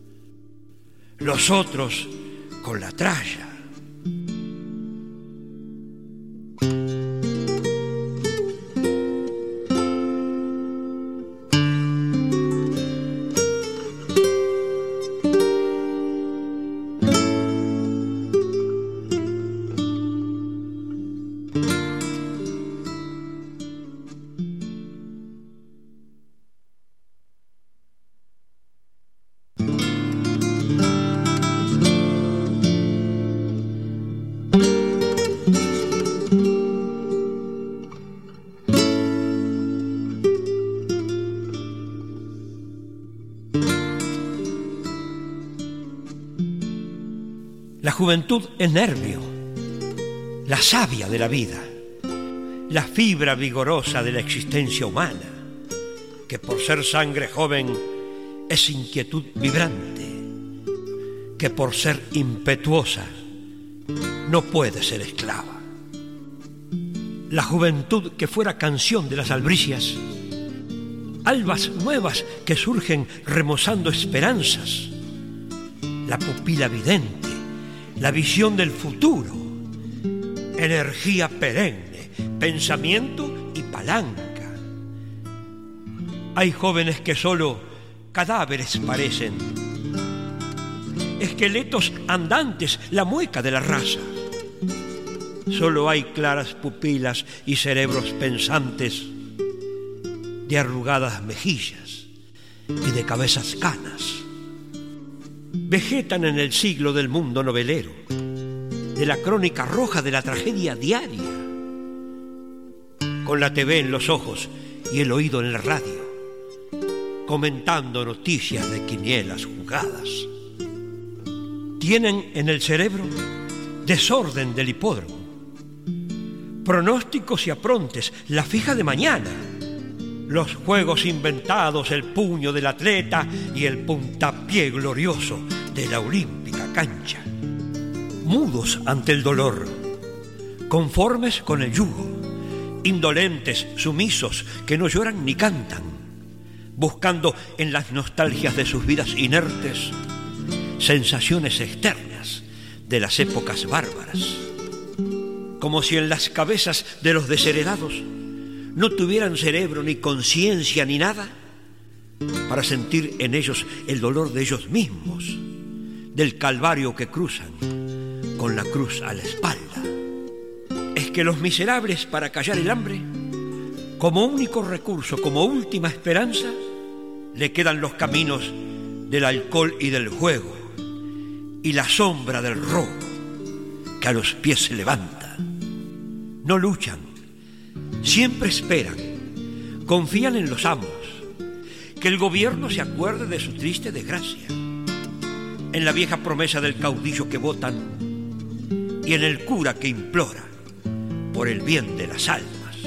los otros con la tralla. La juventud es nervio, la savia de la vida, la fibra vigorosa de la existencia humana, que por ser sangre joven es inquietud vibrante, que por ser impetuosa no puede ser esclava. la juventud que fuera canción de las albricias, albas nuevas que surgen remozando esperanzas, la pupila vidente, la visión del futuro, energía perenne, pensamiento y palanca. Hay jóvenes que solo cadáveres parecen, esqueletos andantes, la mueca de la raza. Solo hay claras pupilas y cerebros pensantes, de arrugadas mejillas y de cabezas canas. Vegetan en el siglo del mundo novelero, de la crónica roja de la tragedia diaria, con la TV en los ojos y el oído en la radio, comentando noticias de quinielas jugadas. Tienen en el cerebro desorden del hipódromo, pronósticos y aprontes, la fija de mañana, los juegos inventados, el puño del atleta y el puntapié glorioso de la olímpica cancha. Mudos ante el dolor, conformes con el yugo, indolentes, sumisos, que no lloran ni cantan, buscando en las nostalgias de sus vidas inertes sensaciones externas de las épocas bárbaras, como si en las cabezas de los desheredados no tuvieran cerebro ni conciencia ni nada para sentir en ellos el dolor de ellos mismos, del calvario que cruzan con la cruz a la espalda. Es que los miserables, para callar el hambre, como único recurso, como última esperanza, le quedan los caminos del alcohol y del juego y la sombra del robo que a los pies se levanta. No luchan, siempre esperan, confían en los amos, que el gobierno se acuerde de su triste desgracia, en la vieja promesa del caudillo que votan y en el cura que implora por el bien de las almas.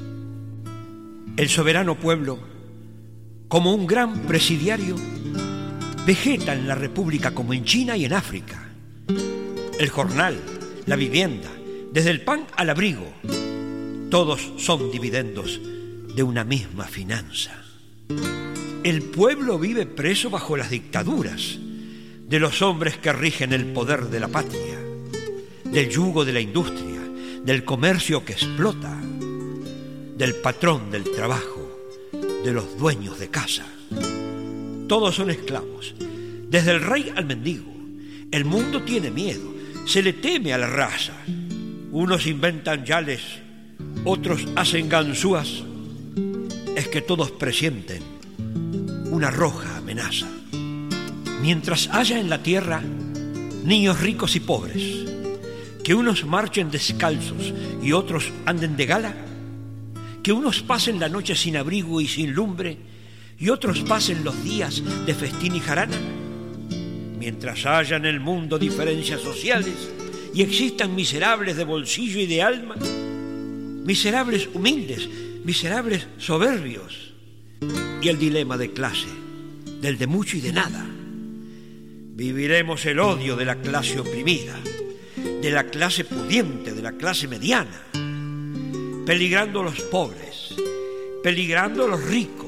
El soberano pueblo, como un gran presidiario, vegeta en la República como en China y en África. El jornal, la vivienda, desde el pan al abrigo, todos son dividendos de una misma finanza. El pueblo vive preso bajo las dictaduras de los hombres que rigen el poder de la patria, del yugo de la industria, del comercio que explota, del patrón del trabajo, de los dueños de casa. Todos son esclavos, desde el rey al mendigo. El mundo tiene miedo, se le teme a la raza. Unos inventan yales, otros hacen ganzúas. Es que todos presienten una roja amenaza. Mientras haya en la tierra niños ricos y pobres, que unos marchen descalzos y otros anden de gala, que unos pasen la noche sin abrigo y sin lumbre y otros pasen los días de festín y jarana, mientras haya en el mundo diferencias sociales y existan miserables de bolsillo y de alma, miserables humildes, miserables soberbios, y el dilema de clase, del de mucho y de nada, viviremos el odio de la clase oprimida, de la clase pudiente, de la clase mediana, peligrando los pobres, peligrando los ricos,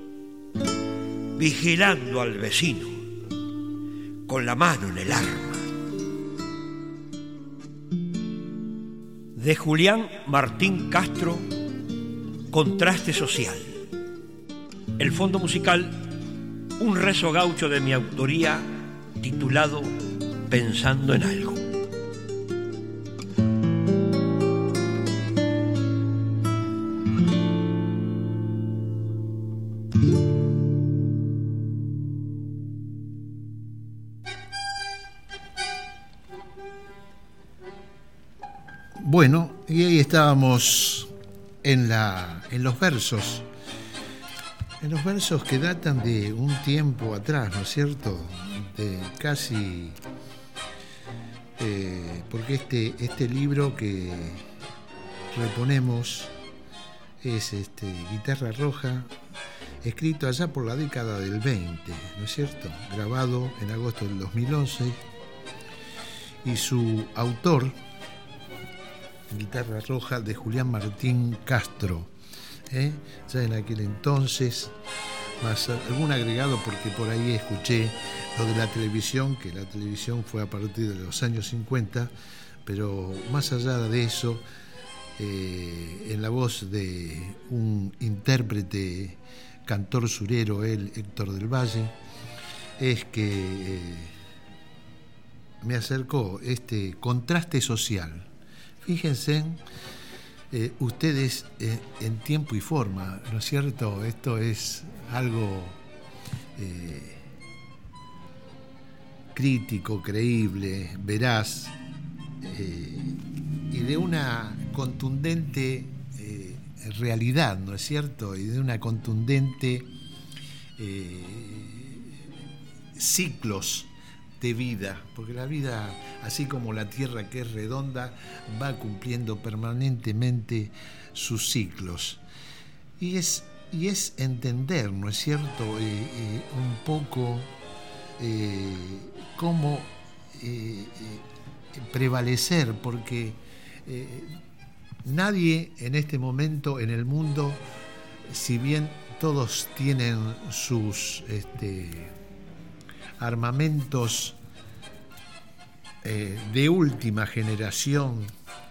vigilando al vecino con la mano en el arma. De Julián Martín Castro, Contraste Social. El fondo musical, un rezo gaucho de mi autoría, titulado Pensando en algo. Bueno, y ahí estábamos en los versos. En los versos que datan de un tiempo atrás, ¿no es cierto? De casi... porque este libro que reponemos es Guitarra Roja, escrito allá por la década del 20, ¿no es cierto? Grabado en agosto del 2011, y su autor Guitarra Roja de Julián Martín Castro, ya en aquel entonces, más algún agregado porque por ahí escuché lo de la televisión, que la televisión fue a partir de los años 50, pero más allá de eso, en la voz de un intérprete, cantor surero, Héctor del Valle, es que me acercó este contraste social. Fíjense ustedes en tiempo y forma, ¿no es cierto? Esto es algo crítico, creíble, veraz, y de una contundente realidad, ¿no es cierto? Y de una contundente ciclos de vida, porque la vida, así como la tierra que es redonda, va cumpliendo permanentemente sus ciclos. Y es entender, ¿no es cierto?, un poco cómo prevalecer, porque nadie en este momento en el mundo, si bien todos tienen sus armamentos de última generación,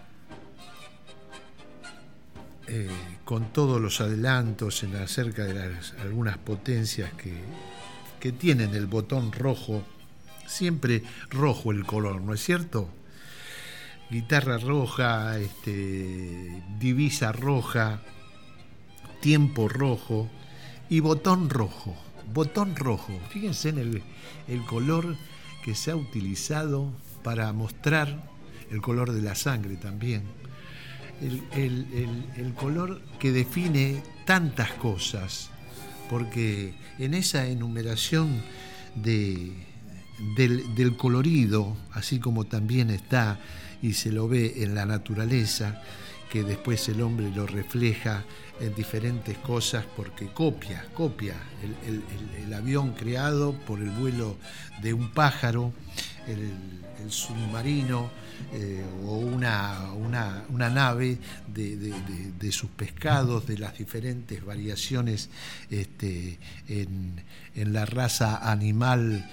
con todos los adelantos acerca de algunas potencias que tienen el botón rojo, siempre rojo el color, ¿no es cierto? Guitarra roja, divisa roja, tiempo rojo y botón rojo. Botón rojo, fíjense en el color que se ha utilizado para mostrar el color de la sangre también. El color que define tantas cosas, porque en esa enumeración del colorido, así como también está y se lo ve en la naturaleza, que después el hombre lo refleja en diferentes cosas porque copia el avión creado por el vuelo de un pájaro, el submarino o una nave de sus pescados, de las diferentes variaciones en la raza animal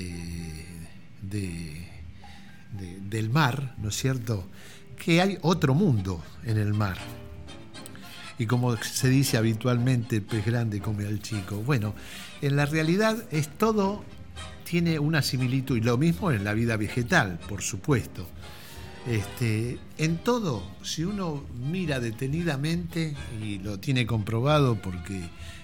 del mar, ¿no es cierto?, que hay otro mundo en el mar. Y como se dice habitualmente, el pez grande come al chico. Bueno, en la realidad todo tiene una similitud, y lo mismo en la vida vegetal, por supuesto. En todo, si uno mira detenidamente, y lo tiene comprobado porque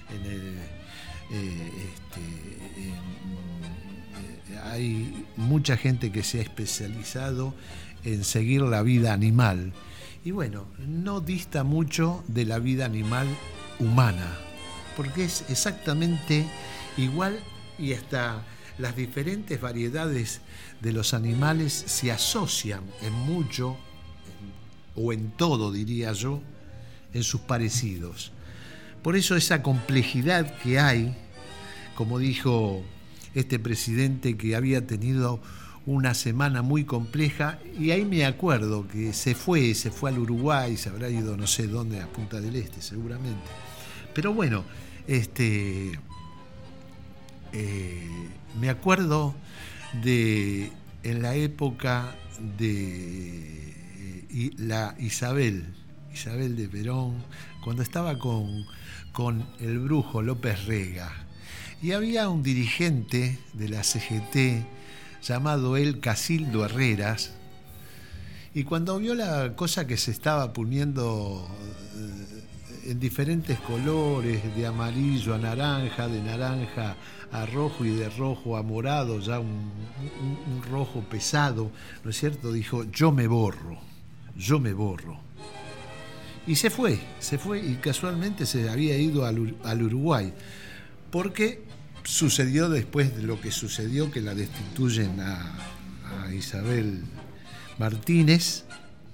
hay mucha gente que se ha especializado en seguir la vida animal, y bueno, no dista mucho de la vida animal humana, porque es exactamente igual, y hasta las diferentes variedades de los animales se asocian en mucho, o en todo diría yo, en sus parecidos. Por eso esa complejidad que hay, como dijo este presidente que había tenido una semana muy compleja, y ahí me acuerdo que se fue al Uruguay, se habrá ido no sé dónde, a Punta del Este seguramente, pero bueno, me acuerdo de en la época de la Isabel de Perón, cuando estaba con el brujo López Rega, y había un dirigente de la CGT llamado Casildo Herreras, y cuando vio la cosa que se estaba poniendo en diferentes colores, de amarillo a naranja, de naranja a rojo y de rojo a morado, ya un rojo pesado, ¿no es cierto?, dijo: yo me borro. Y se fue, y casualmente se había ido al Uruguay, porque sucedió después de lo que sucedió, que la destituyen a Isabel Martínez,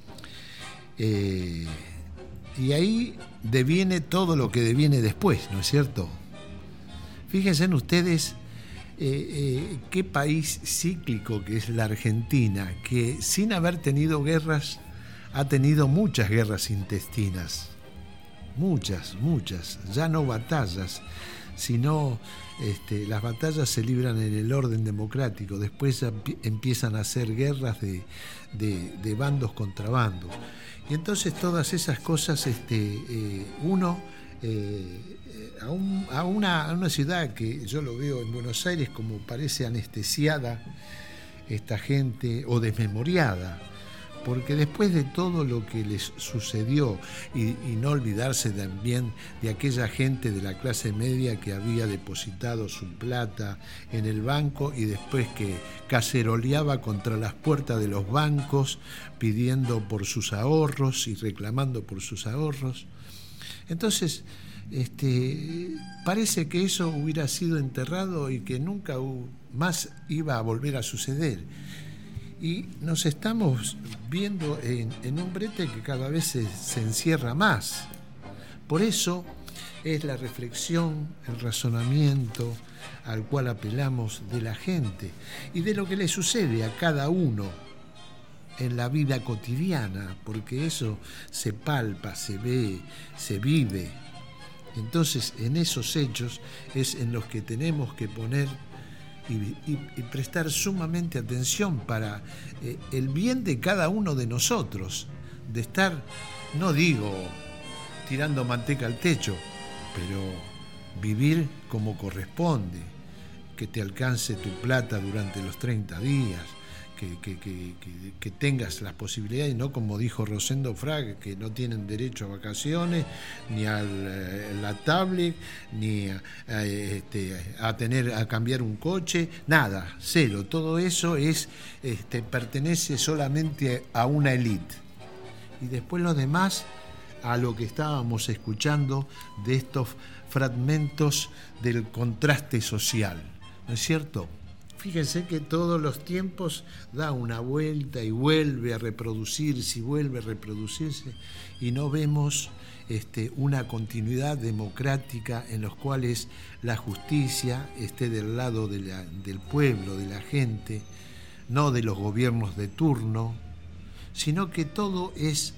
y ahí deviene todo lo que deviene después, ¿no es cierto? Fíjense en ustedes qué país cíclico que es la Argentina, que sin haber tenido guerras ha tenido muchas guerras intestinas, muchas, ya no batallas, sino las batallas se libran en el orden democrático, después empiezan a ser guerras de bandos contra bandos. Y entonces todas esas cosas, uno a una ciudad que yo lo veo en Buenos Aires como parece anestesiada esta gente o desmemoriada, porque después de todo lo que les sucedió, y no olvidarse también de aquella gente de la clase media que había depositado su plata en el banco y después que caceroleaba contra las puertas de los bancos pidiendo por sus ahorros y reclamando por sus ahorros. Entonces, parece que eso hubiera sido enterrado y que nunca más iba a volver a suceder. Y nos estamos viendo en un brete que cada vez se encierra más. Por eso es la reflexión, el razonamiento al cual apelamos de la gente y de lo que le sucede a cada uno en la vida cotidiana, porque eso se palpa, se ve, se vive. Entonces, en esos hechos es en los que tenemos que poner y prestar sumamente atención para el bien de cada uno de nosotros, de estar, no digo tirando manteca al techo, pero vivir como corresponde, que te alcance tu plata durante los 30 días, que tengas las posibilidades, no como dijo Rosendo Frag, que no tienen derecho a vacaciones, ni a la tablet, ni a cambiar un coche, nada, cero. Todo eso pertenece solamente a una élite. Y después los demás, a lo que estábamos escuchando de estos fragmentos del contraste social, ¿no es cierto? Fíjense que todos los tiempos da una vuelta y vuelve a reproducirse y no vemos una continuidad democrática en los cuales la justicia esté del lado del pueblo, de la gente, no de los gobiernos de turno, sino que todo es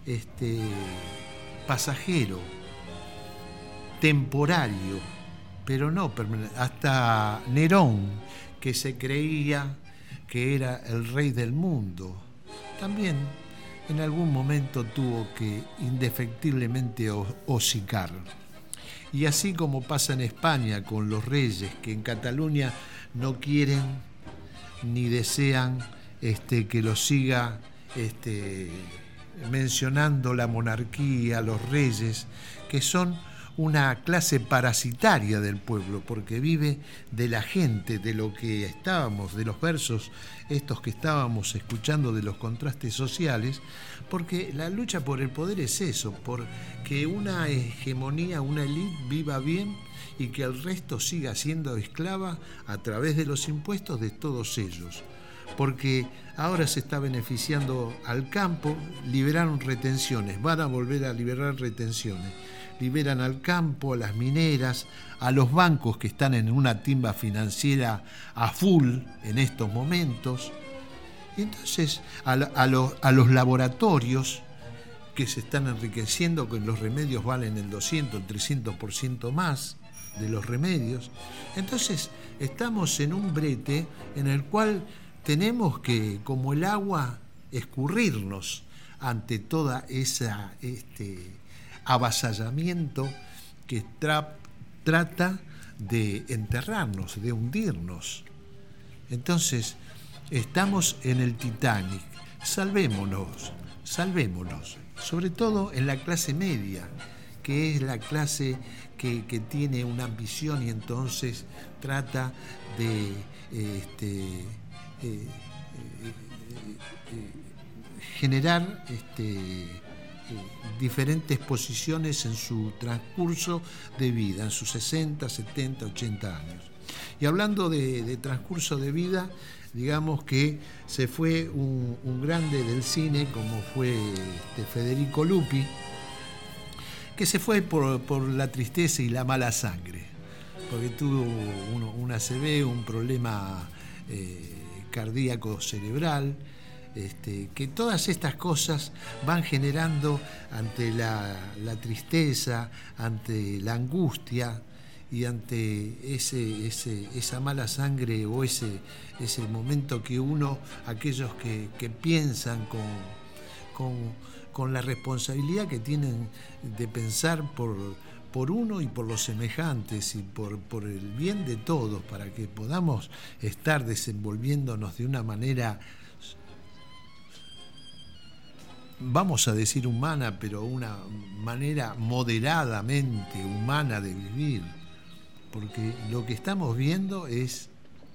pasajero, temporario, pero no permanente. Hasta Nerón, que se creía que era el rey del mundo, también en algún momento tuvo que indefectiblemente hocicar. Y así como pasa en España con los reyes, que en Cataluña no quieren ni desean que los siga mencionando la monarquía, los reyes, que son una clase parasitaria del pueblo, porque vive de la gente, de lo que estábamos, de los versos estos que estábamos escuchando, de los contrastes sociales, porque la lucha por el poder es eso, por que una hegemonía, una élite viva bien y que el resto siga siendo esclava a través de los impuestos de todos ellos. Porque ahora se está beneficiando al campo, liberaron retenciones, van a volver a liberar retenciones. Liberan al campo, a las mineras, a los bancos que están en una timba financiera a full en estos momentos. Entonces, a los laboratorios que se están enriqueciendo, que los remedios valen el 200, el 300% más de los remedios. Entonces, estamos en un brete en el cual tenemos que, como el agua, escurrirnos ante toda esa avasallamiento que trata de enterrarnos, de hundirnos. Entonces, estamos en el Titanic. Salvémonos, sobre todo en la clase media, que es la clase que tiene una ambición y entonces trata de generar diferentes posiciones en su transcurso de vida, en sus 60, 70, 80 años. Y hablando de transcurso de vida, digamos que se fue un grande del cine como fue Federico Lupi, que se fue por la tristeza y la mala sangre, porque tuvo un ACV, un problema cardíaco cerebral, que todas estas cosas van generando ante la tristeza, ante la angustia y ante esa mala sangre o ese momento que aquellos que piensan con la responsabilidad que tienen de pensar por uno y por los semejantes y por el bien de todos, para que podamos estar desenvolviéndonos de una manera, vamos a decir humana, pero una manera moderadamente humana de vivir, porque lo que estamos viendo es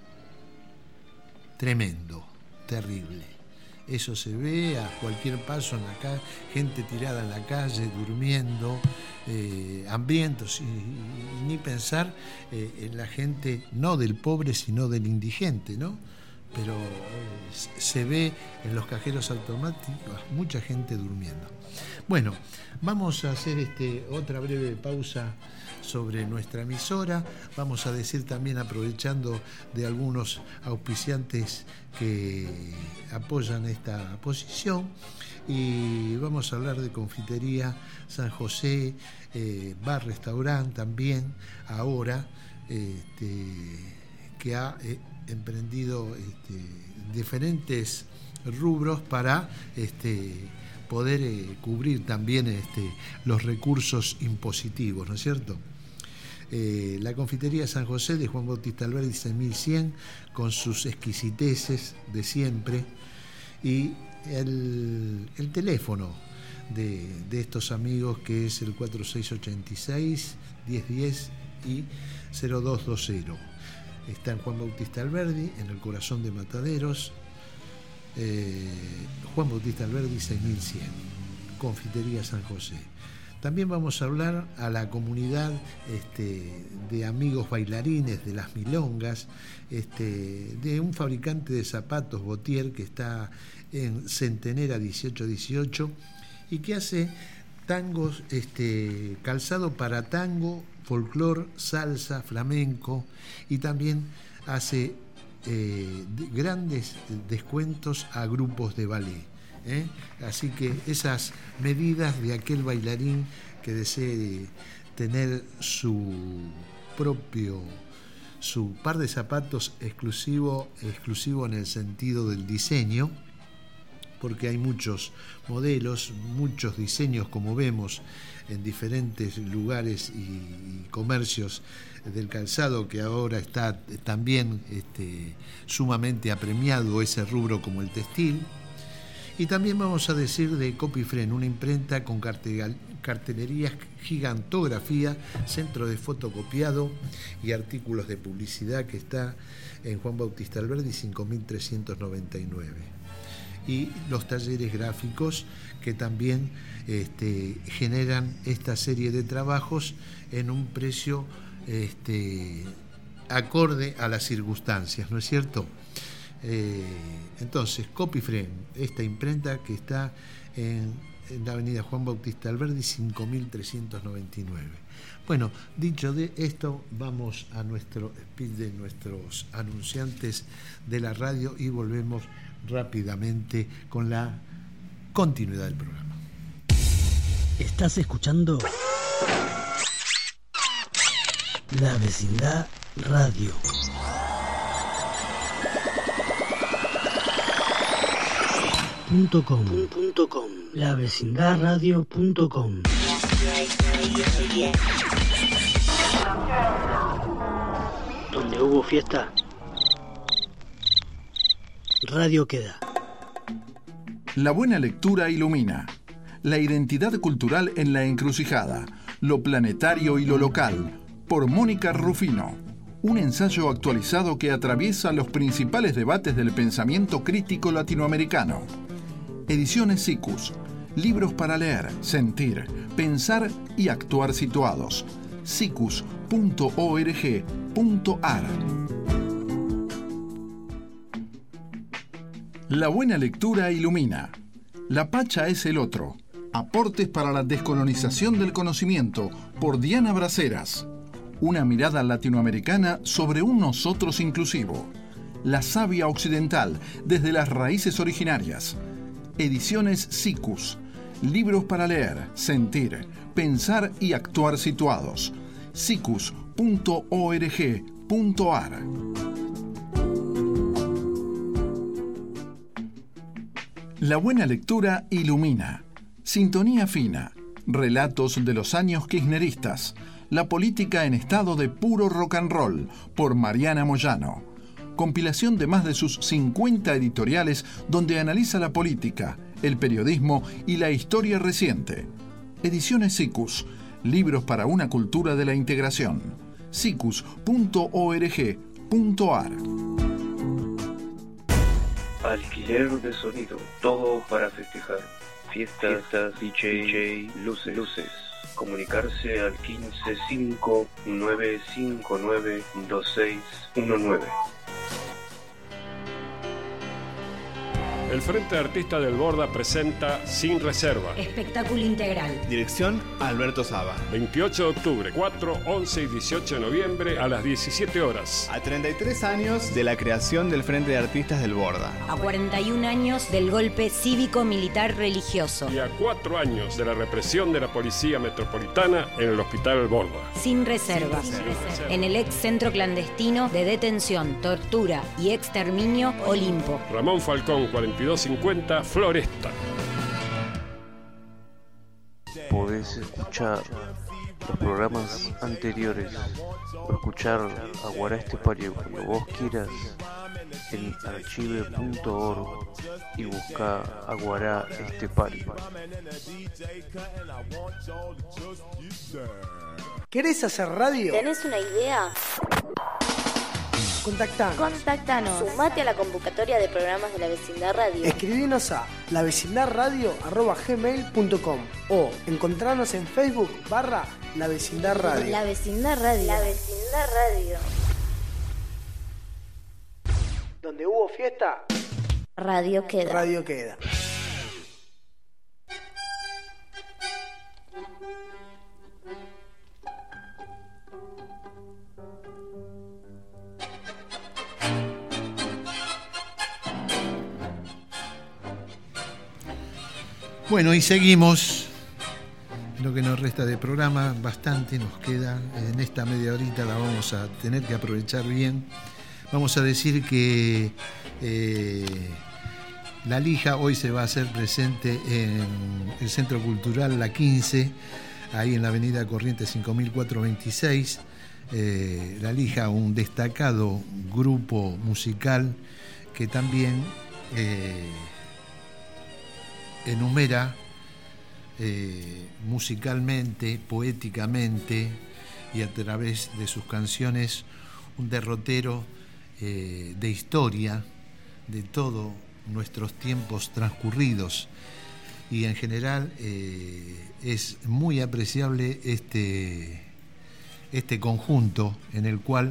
tremendo, terrible. Eso se ve a cualquier paso en la calle, gente tirada en la calle, durmiendo, hambrientos, y ni pensar en la gente, no del pobre, sino del indigente, ¿no? Pero se ve en los cajeros automáticos mucha gente durmiendo. Bueno, vamos a hacer otra breve pausa sobre nuestra emisora. Vamos a decir también, aprovechando de algunos auspiciantes que apoyan esta posición, y vamos a hablar de Confitería San José, bar, restaurante también, ahora, que ha emprendido diferentes rubros para poder cubrir también los recursos impositivos, ¿no es cierto? La Confitería San José de Juan Bautista Alberdi 6100, con sus exquisiteces de siempre, y el teléfono de estos amigos, que es el 4686 1010 y 0220. Está en Juan Bautista Alberdi, en el corazón de Mataderos, Juan Bautista Alberdi 6100, Confitería San José. También vamos a hablar a la comunidad de amigos bailarines de las milongas, de un fabricante de zapatos, Botier, que está en Centenera 1818, y que hace tangos, calzado para tango, folclor, salsa, flamenco, y también hace grandes descuentos a grupos de ballet. Así que esas medidas de aquel bailarín que desee tener su par de zapatos exclusivo en el sentido del diseño, porque hay muchos modelos, muchos diseños, como vemos en diferentes lugares y comercios del calzado, que ahora está también sumamente apremiado ese rubro como el textil. Y también vamos a decir de Copifren, una imprenta con cartelerías, gigantografía, centro de fotocopiado y artículos de publicidad, que está en Juan Bautista Alberdi 5399. Y los talleres gráficos, que también generan esta serie de trabajos en un precio acorde a las circunstancias, ¿no es cierto? Entonces, Copifren, esta imprenta que está en la avenida Juan Bautista Alberdi 5399. Bueno, dicho de esto, vamos a nuestro speech de nuestros anunciantes de la radio y volvemos rápidamente con la continuidad del programa. ¿Estás escuchando? La Vecindad Radio. .com. lavecindadradio.com. Donde hubo fiesta, radio queda. La buena lectura ilumina. La identidad cultural en la encrucijada. Lo planetario y lo local. Por Mónica Rufino. Un ensayo actualizado que atraviesa los principales debates del pensamiento crítico latinoamericano. Ediciones SICUS. Libros para leer, sentir, pensar y actuar situados. sicus.org.ar. La buena lectura ilumina. La Pacha es el otro. Aportes para la descolonización del conocimiento, por Diana Braceras. Una mirada latinoamericana sobre un nosotros inclusivo. La savia occidental, desde las raíces originarias. Ediciones Siccus. Libros para leer, sentir, pensar y actuar situados. siccus.org.ar. La buena lectura ilumina. Sintonía fina. Relatos de los años kirchneristas. La política en estado de puro rock and roll, por Mariana Moyano. Compilación de más de sus 50 editoriales donde analiza la política, el periodismo y la historia reciente. Ediciones Siccus. Libros para una cultura de la integración. siccus.org.ar. Alquiler de sonido, todo para festejar. Fiestas, DJ, luces. Comunicarse al 155-959-2619. El Frente de Artistas del Borda presenta Sin Reserva. Espectáculo integral. Dirección Alberto Saba. 28 de octubre, 4, 11 y 18 de noviembre a las 17 horas. A 33 años de la creación del Frente de Artistas del Borda. A 41 años del golpe cívico-militar religioso. Y a 4 años de la represión de la Policía Metropolitana en el Hospital Borda. Sin reservas. En el ex centro clandestino de detención, tortura y exterminio Olimpo. Ramón Falcón, 4250, Floresta. Podés escuchar los programas anteriores o escuchar Aguará este pariu cuando vos quieras en archive.org y busca Aguará este pariu. ¿Querés hacer radio? ¿Tenés una idea? Contactanos. Sumate a la convocatoria de programas de la Vecindad Radio. Escribinos a lavecindadradio@gmail.com o encontrarnos en Facebook /La Vecindad Radio. La Vecindad Radio. La Vecindad Radio. Donde hubo fiesta, Radio queda. Radio queda. Bueno, y seguimos. Lo que nos resta de programa, bastante nos queda. En esta media horita la vamos a tener que aprovechar bien. Vamos a decir que la Lija hoy se va a hacer presente en el Centro Cultural La 15, ahí en la avenida Corrientes 5426. La Lija, un destacado grupo musical que también enumera musicalmente, poéticamente y a través de sus canciones un derrotero de historia de todos nuestros tiempos transcurridos, y en general es muy apreciable este conjunto en el cual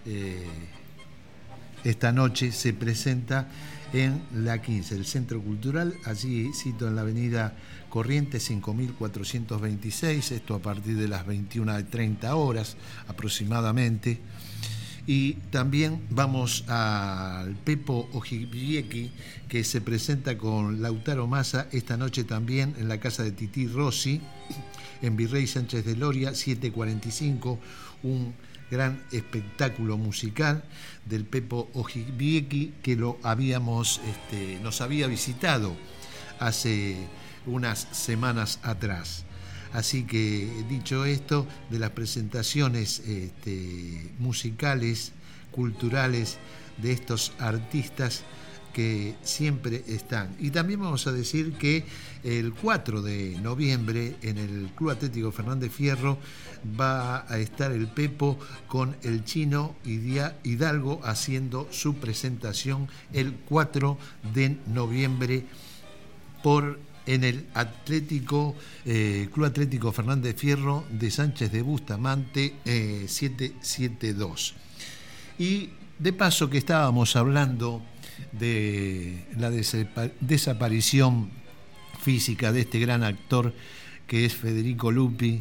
esta noche se presenta en La 15, el Centro Cultural, allí cito en la avenida Corrientes 5426, esto a partir de las 21:30 horas aproximadamente. Y también vamos al Pepo Ojibieki, que se presenta con Lautaro Massa esta noche también en la casa de Tití Rossi, en Virrey Sánchez de Loria, 7:45, un gran espectáculo musical del Pepo Ojibieki, que nos había visitado hace unas semanas atrás. Así que, dicho esto, de las presentaciones musicales, culturales de estos artistas que siempre están. Y también vamos a decir que el 4 de noviembre en el Club Atlético Fernández Fierro va a estar el Pepo con el Chino Hidalgo haciendo su presentación el 4 de noviembre en el Club Atlético Fernández Fierro de Sánchez de Bustamante 772. Y de paso que estábamos hablando de la desaparición física de este gran actor que es Federico Lupi,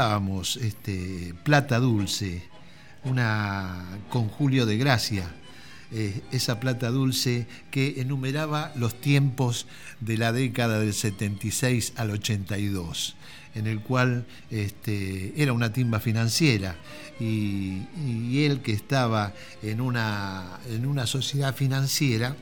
recordábamos Plata Dulce, con Julio de Gracia, esa plata dulce que enumeraba los tiempos de la década del 76 al 82, en el cual era una timba financiera y él, que estaba en una sociedad financiera,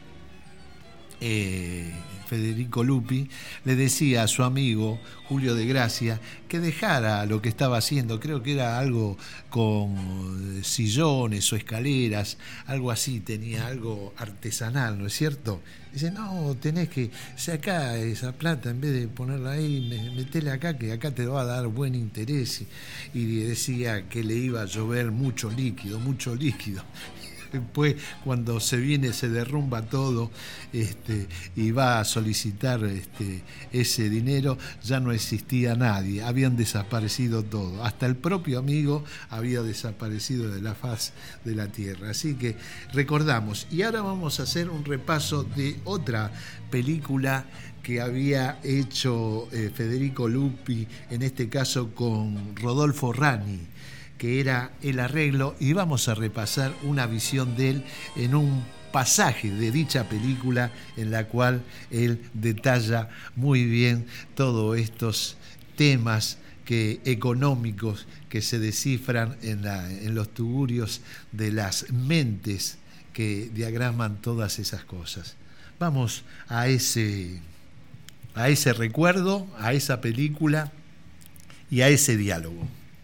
Federico Lupi, le decía a su amigo Julio de Gracia que dejara lo que estaba haciendo. Creo que era algo con sillones o escaleras, algo así, tenía algo artesanal, ¿no es cierto? Dice, no, tenés que sacar esa plata, en vez de ponerla ahí, metela acá, que acá te va a dar buen interés. Y decía que le iba a llover mucho líquido. Después, cuando se viene, se derrumba todo, y va a solicitar ese dinero, ya no existía nadie, habían desaparecido todo, hasta el propio amigo había desaparecido de la faz de la tierra. Así que recordamos, y ahora vamos a hacer un repaso de otra película que había hecho Federico Lupi, en este caso con Rodolfo Rani, que era El Arreglo, y vamos a repasar una visión de él en un pasaje de dicha película en la cual él detalla muy bien todos estos temas económicos que se descifran en los tugurios de las mentes que diagraman todas esas cosas. Vamos a ese recuerdo, a esa película y a ese diálogo.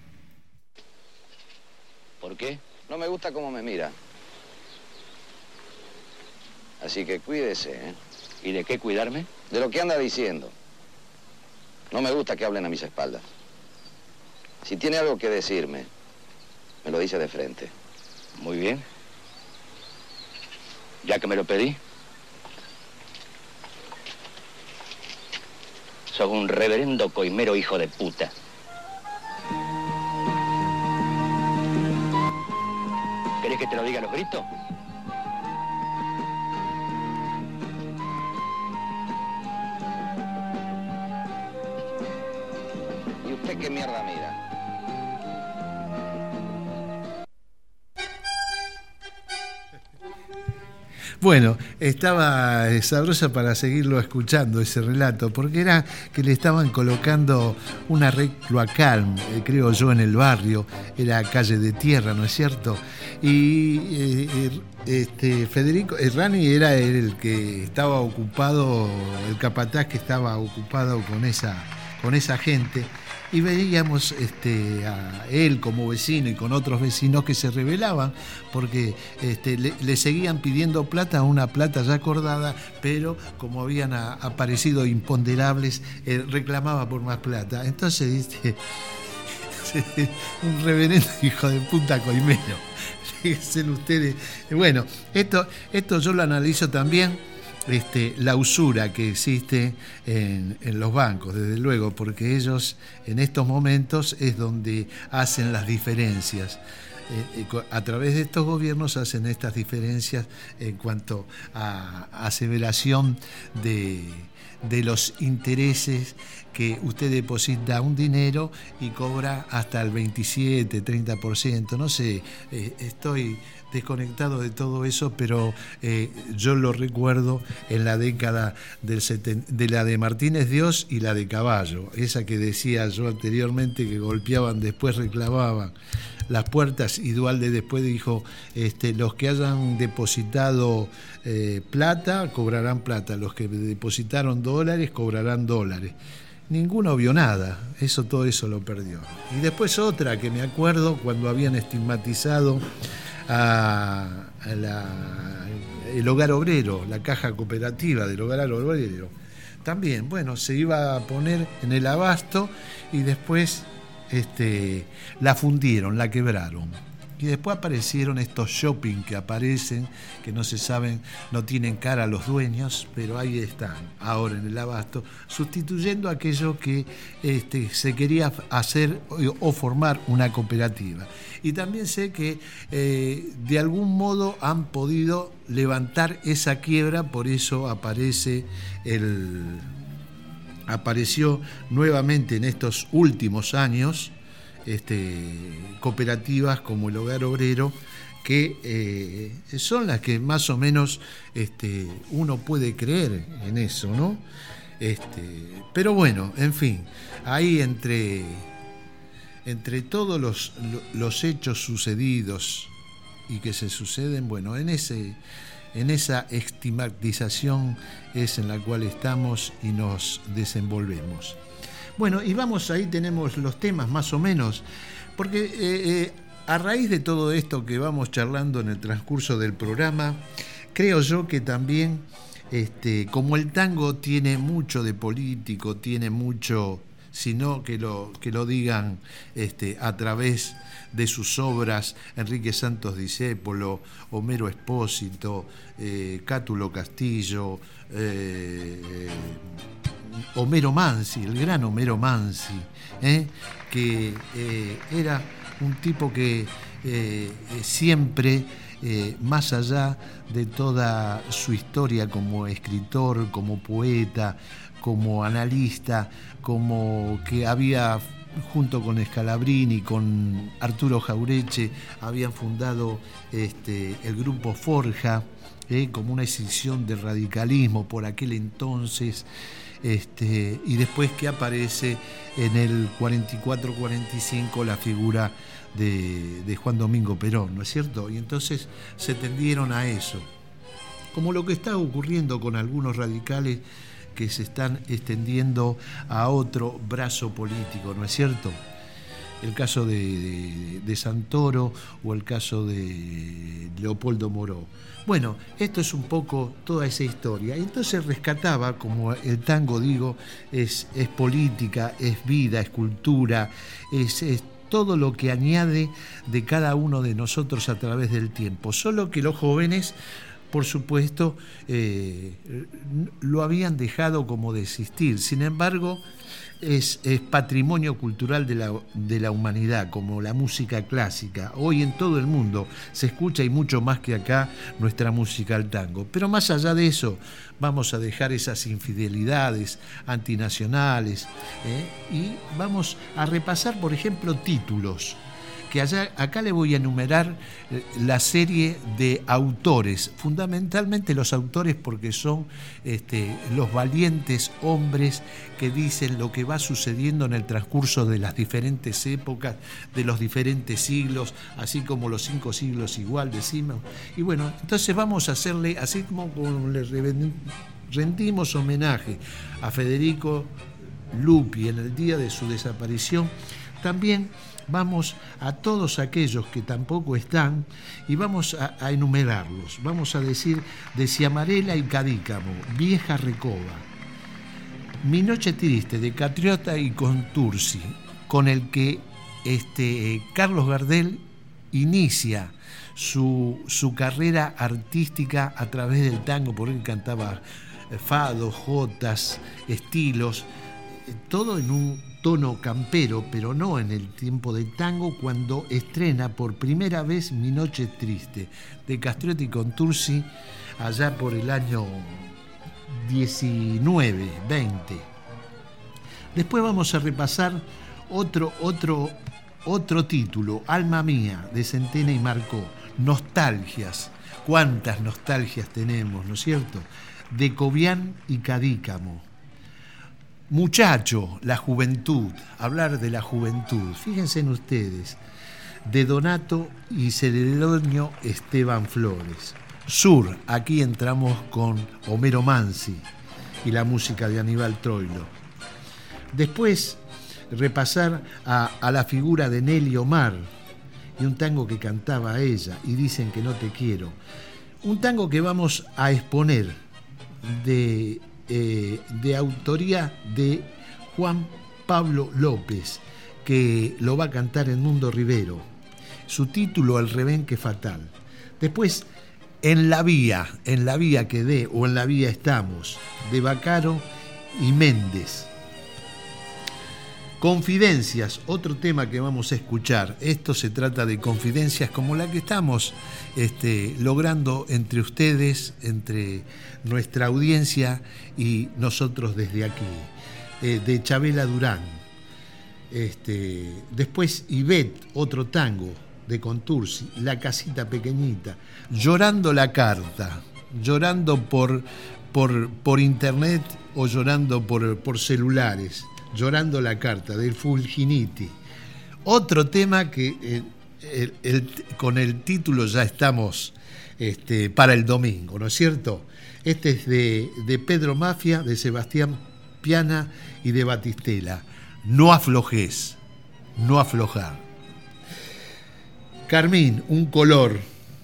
¿Por qué? No me gusta cómo me mira. Así que cuídese, ¿eh? ¿Y de qué cuidarme? De lo que anda diciendo. No me gusta que hablen a mis espaldas. Si tiene algo que decirme, me lo dice de frente. Muy bien. Ya que me lo pedí. Sos un reverendo coimero hijo de puta. ¿Querés que te lo diga a los gritos? ¿Y usted qué mierda mira? Bueno, estaba sabrosa para seguirlo escuchando ese relato, porque era que le estaban colocando una red cloacal, creo yo, en el barrio, era calle de tierra, ¿no es cierto? Y Federico Rani era el que estaba ocupado, el capataz que estaba ocupado con esa gente. Y veíamos a él como vecino y con otros vecinos que se rebelaban porque le seguían pidiendo plata, una plata ya acordada, pero como habían aparecido imponderables, reclamaba por más plata. Entonces, un reverendo hijo de puta coimero. Dicen ustedes. Bueno, esto yo lo analizo también. La usura que existe en los bancos, desde luego, porque ellos en estos momentos es donde hacen las diferencias. A través de estos gobiernos hacen estas diferencias en cuanto a aseveración de los intereses, que usted deposita un dinero y cobra hasta el 27, 30%, no sé, estoy desconectado de todo eso, pero yo lo recuerdo en la década de la de Martínez Dios y la de Caballo, esa que decía yo anteriormente, que golpeaban, después reclamaban las puertas, y Duhalde después dijo, los que hayan depositado plata cobrarán plata, los que depositaron dólares cobrarán dólares. Ninguno vio nada, todo eso lo perdió. Y después otra que me acuerdo, cuando habían estigmatizado el hogar obrero, la caja cooperativa del hogar obrero. También, bueno, se iba a poner en el abasto y después la fundieron, la quebraron. Y después aparecieron estos shopping que aparecen, que no se saben, no tienen cara los dueños, pero ahí están, ahora en el abasto, sustituyendo aquello que se quería hacer o formar una cooperativa. Y también sé que de algún modo han podido levantar esa quiebra, por eso apareció nuevamente en estos últimos años cooperativas como el Hogar Obrero, que son las que más o menos uno puede creer en eso, ¿no? Pero bueno, en fin, ahí entre todos los hechos sucedidos y que se suceden, bueno, en esa estigmatización es en la cual estamos y nos desenvolvemos. Bueno, y vamos, ahí tenemos los temas más o menos, porque a raíz de todo esto que vamos charlando en el transcurso del programa, creo yo que también, como el tango tiene mucho de político, tiene mucho, sino que lo digan a través de sus obras Enrique Santos Discépolo, Homero Expósito, Cátulo Castillo, Homero Mansi, el gran Homero Mansi, que era un tipo que siempre, más allá de toda su historia como escritor, como poeta, como analista, como que había, junto con Scalabrini, con Arturo Jaureche, habían fundado el grupo Forja, como una escisión del radicalismo por aquel entonces, y después que aparece en el 44-45 la figura de Juan Domingo Perón, ¿no es cierto? Y entonces se tendieron a eso, como lo que está ocurriendo con algunos radicales que se están extendiendo a otro brazo político, ¿no es cierto? El caso de Santoro o el caso de Leopoldo Moró. Bueno, esto es un poco toda esa historia. Entonces rescataba, como el tango, digo, es política, es vida, es cultura, es todo lo que añade de cada uno de nosotros a través del tiempo. Solo que los jóvenes, por supuesto, lo habían dejado como de existir. Sin embargo, es patrimonio cultural de la humanidad, como la música clásica. Hoy en todo el mundo se escucha, y mucho más que acá, nuestra música al tango. Pero más allá de eso, vamos a dejar esas infidelidades antinacionales, y vamos a repasar, por ejemplo, títulos. Que acá le voy a enumerar la serie de autores, fundamentalmente los autores, porque son los valientes hombres que dicen lo que va sucediendo en el transcurso de las diferentes épocas, de los diferentes siglos, así como los 5 siglos igual decimos. Y bueno, entonces vamos a hacerle, así como le rendimos homenaje a Federico Lupi en el día de su desaparición, también vamos a todos aquellos que tampoco están y vamos a enumerarlos. Vamos a decir de Ciamarela y Cadícamo, Vieja Recoba, Mi Noche Triste, de Catriota y Contursi, con el que Carlos Gardel inicia su carrera artística a través del tango, porque él cantaba fados, jotas, estilos, todo en un tono campero, pero no en el tiempo del tango, cuando estrena por primera vez Mi Noche Triste, de Castrioti y Contursi, allá por el año 19, 20. Después vamos a repasar otro título, Alma Mía, de Centena y Marcó, Nostalgias. ¿Cuántas nostalgias tenemos, no es cierto? De Cobián y Cadícamo. Muchacho, la juventud, hablar de la juventud, fíjense en ustedes, de Donato y Celedonio Esteban Flores. Sur, aquí entramos con Homero Mansi y la música de Aníbal Troilo. Después, repasar a la figura de Nelly Omar y un tango que cantaba ella, Y dicen que no te quiero. Un tango que vamos a exponer de autoría de Juan Pablo López, que lo va a cantar Edmundo Rivero. Su título, El rebenque fatal. Después, En la vía quedé, o En la vía estamos, de Bacaro y Méndez. Confidencias, otro tema que vamos a escuchar. Esto se trata de confidencias como la que estamos logrando entre ustedes, entre nuestra audiencia y nosotros desde aquí, de Chabela Durán. Después Ivette, otro tango, de Contursi, La casita pequeñita, Llorando la carta, llorando por internet o llorando por celulares, Llorando la carta, del Fulginiti. Otro tema que con el título ya estamos para el domingo, ¿no es cierto? Este es de Pedro Mafia, de Sebastián Piana y de Batistela. No aflojes, no aflojar. Carmín, un color.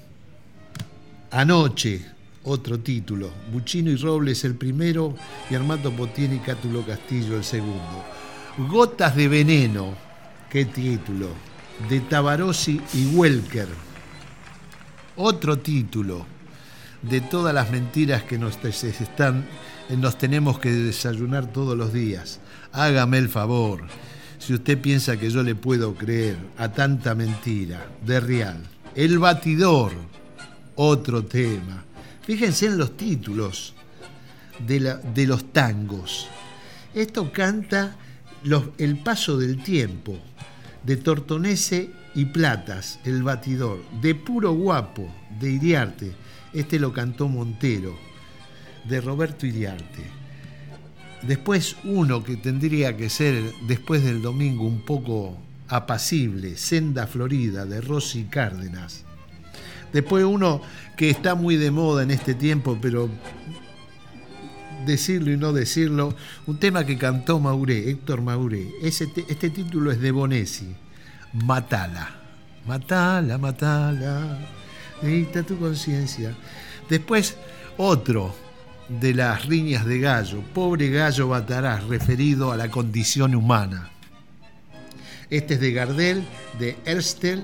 Anoche, otro título. Buccino y Robles el primero y Armando Potieni y Cátulo Castillo el segundo. Gotas de veneno, qué título, de Tabarossi y Welker. Otro título, de todas las mentiras que nos tenemos que desayunar todos los días. Hágame el favor, si usted piensa que yo le puedo creer a tanta mentira, de Real. El batidor, otro tema. Fíjense en los títulos de los tangos. Esto canta El paso del tiempo, de Tortonese y Platas, El batidor, de Puro guapo, de Iriarte. Este lo cantó Montero, de Roberto Iriarte. Después uno que tendría que ser, después del domingo, un poco apacible, Senda Florida, de Rosy Cárdenas. Después uno que está muy de moda en este tiempo, pero decirlo y no decirlo, un tema que cantó Mauré, Héctor Mauré. Este título es de Bonesi, Matala. Matala, matala, dicta tu conciencia. Después otro de las riñas de gallo, Pobre gallo batarás, referido a la condición humana. Este es de Gardel, de Erschel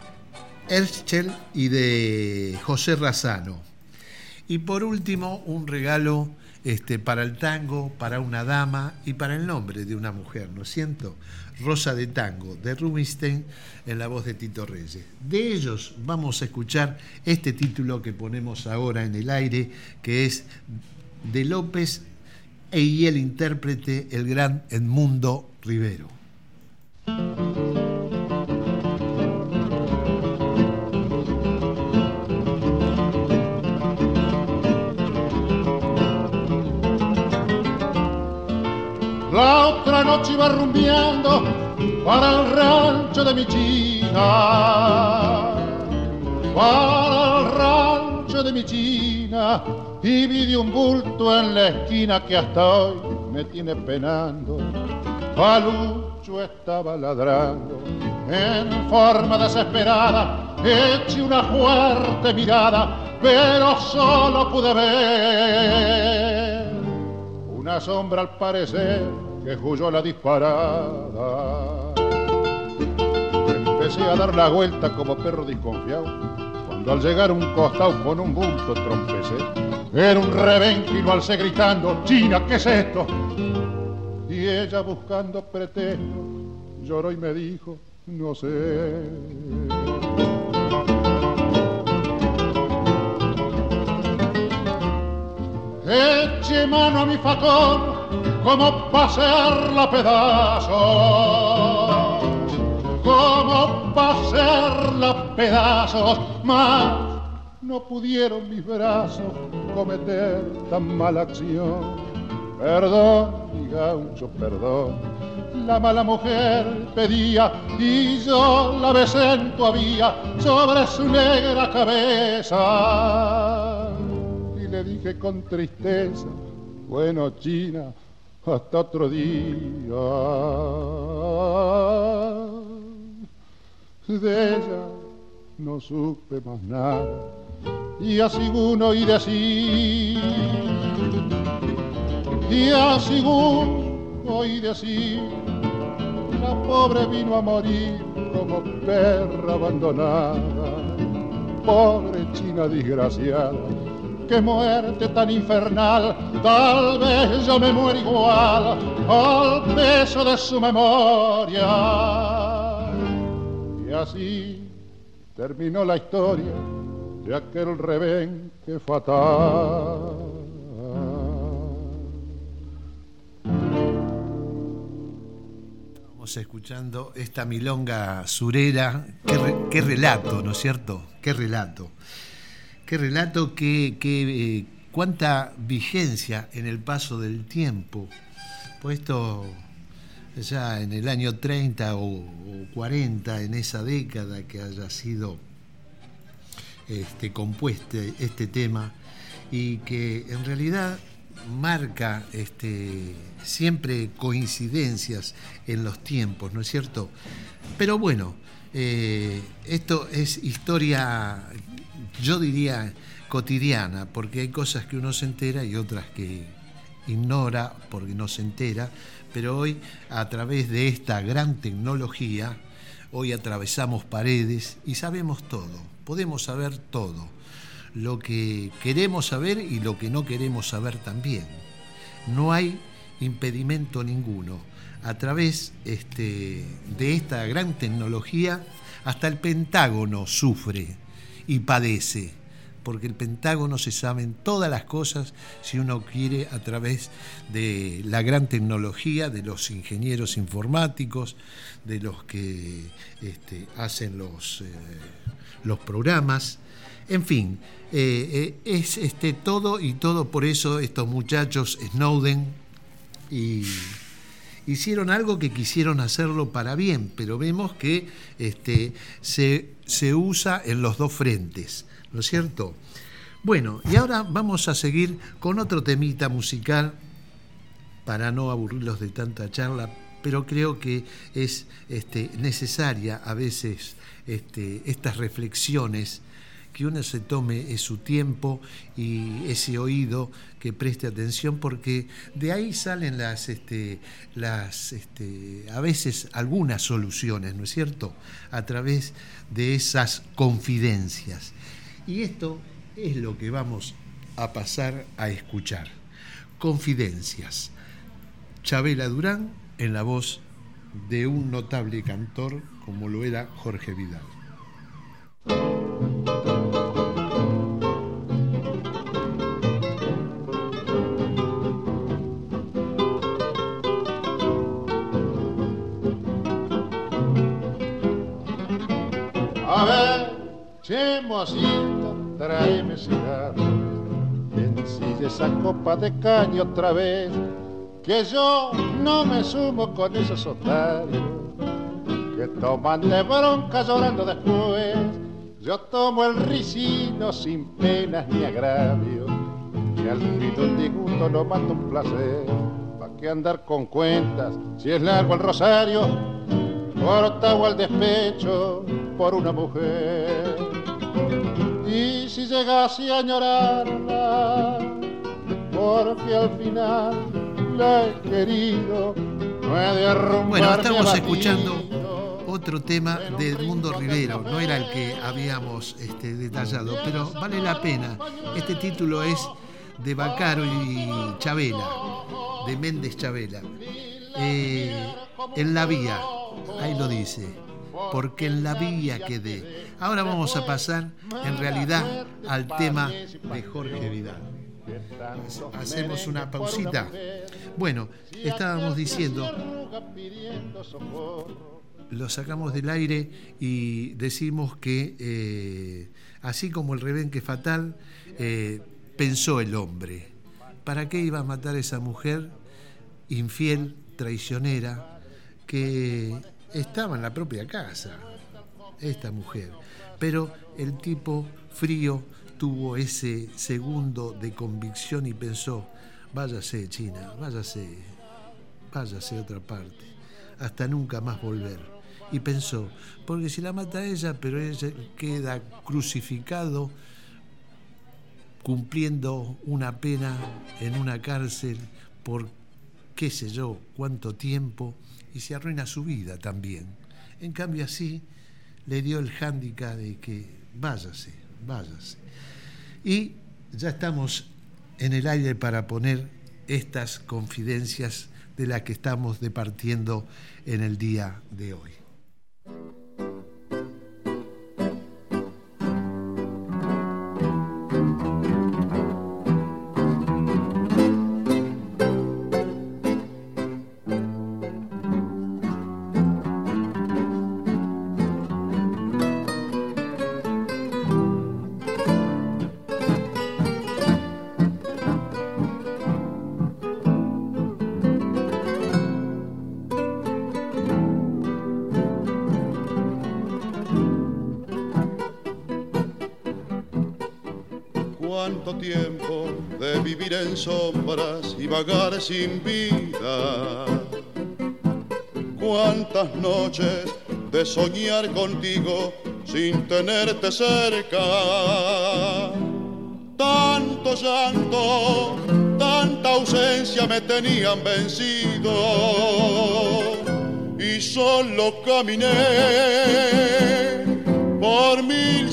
y de José Razzano. Y por último, un regalo para el tango, para una dama y para el nombre de una mujer, ¿no es cierto? Rosa de Tango, de Rubinstein, en la voz de Tito Reyes. De ellos vamos a escuchar este título que ponemos ahora en el aire, que es de López y el intérprete, el gran Edmundo Rivero. La otra noche iba rumbeando para el rancho de mi China, para el rancho de mi China, y vi de un bulto en la esquina que hasta hoy me tiene penando. Palucho estaba ladrando en forma desesperada, eché una fuerte mirada, pero solo pude ver una sombra al parecer que huyó la disparada. Empecé a dar la vuelta como perro desconfiado, cuando al llegar a un costado con un bulto trompecé. Era un rebenque y lo alcé gritando: China, ¿qué es esto? Y ella, buscando pretexto, lloró y me dijo: no sé. Eché mano a mi facón como pa' hacerla a pedazos, como pa' hacerla a pedazos, mas no pudieron mis brazos cometer tan mala acción. Perdón, mi gaucho, perdón, la mala mujer pedía y yo la besé en tu vía sobre su negra cabeza. Le dije con tristeza: bueno, China, hasta otro día. De ella no supe más nada, y así uno y decir, y así uno y decir, la pobre vino a morir como perra abandonada. Pobre China desgraciada, qué muerte tan infernal, tal vez yo me muero igual al peso de su memoria. Y así terminó la historia de aquel rebenque fatal. Estábamos escuchando esta milonga surera. Qué relato, ¿no es cierto? Qué relato. Qué relato, cuánta vigencia en el paso del tiempo. Puesto ya en el año 30 o 40, en esa década que haya sido compuesto este tema, y que en realidad marca siempre coincidencias en los tiempos, ¿no es cierto? Pero bueno, esto es historia, yo diría, cotidiana, porque hay cosas que uno se entera y otras que ignora porque no se entera, pero hoy, a través de esta gran tecnología, hoy atravesamos paredes y sabemos todo, podemos saber todo, lo que queremos saber y lo que no queremos saber también. No hay impedimento ninguno. A través de esta gran tecnología, hasta el Pentágono sufre y padece, porque el Pentágono se saben todas las cosas, si uno quiere, a través de la gran tecnología, de los ingenieros informáticos, de los que hacen los programas, en fin, es todo y todo. Por eso estos muchachos Snowden hicieron algo que quisieron hacerlo para bien, pero vemos que se usa en los dos frentes, ¿no es cierto? Bueno, y ahora vamos a seguir con otro temita musical para no aburrirlos de tanta charla, pero creo que es necesaria a veces estas reflexiones, que uno se tome su tiempo y ese oído que preste atención, porque de ahí salen a veces algunas soluciones, ¿no es cierto?, a través de esas confidencias. Y esto es lo que vamos a pasar a escuchar. Confidencias. Chabela Durán en la voz de un notable cantor como lo era Jorge Vidal. A ver, chemosita, tráeme cigarro, ensille esa copa de caña otra vez, que yo no me sumo con esos otarios que toman de bronca llorando después. Yo tomo el ricino sin penas ni agravio, que al fin un disgusto no mata un placer. ¿Pa' qué andar con cuentas si es largo el rosario? Cortado al despecho por una mujer. Y si llegase a añorarla, porque al final la he querido, no he de arrumbarme. Bueno, estamos escuchando otro tema de Edmundo Rivero, no era el que habíamos detallado, pero vale la pena. Este título es de Bacaro y Chabela, de Méndez Chabela. En la vía, ahí lo dice, porque en la vía quedé. Ahora vamos a pasar en realidad al tema de Jorge Vidal. Hacemos una pausita. Bueno, estábamos diciendo, lo sacamos del aire y decimos que así como el rebenque fatal, pensó el hombre, ¿para qué iba a matar a esa mujer infiel, traicionera, que estaba en la propia casa, esta mujer? Pero el tipo frío tuvo ese segundo de convicción y pensó, váyase China, váyase a otra parte, hasta nunca más volver. Y pensó, porque si la mata ella, pero ella queda crucificado cumpliendo una pena en una cárcel por qué sé yo cuánto tiempo, y se arruina su vida también. En cambio así le dio el hándicap de que váyase. Y ya estamos en el aire para poner estas confidencias de las que estamos departiendo en el día de hoy. Cuánto tiempo de vivir en sombras y vagar sin vida. Cuántas noches de soñar contigo sin tenerte cerca. Tanto llanto, tanta ausencia me tenían vencido y solo caminé por 1000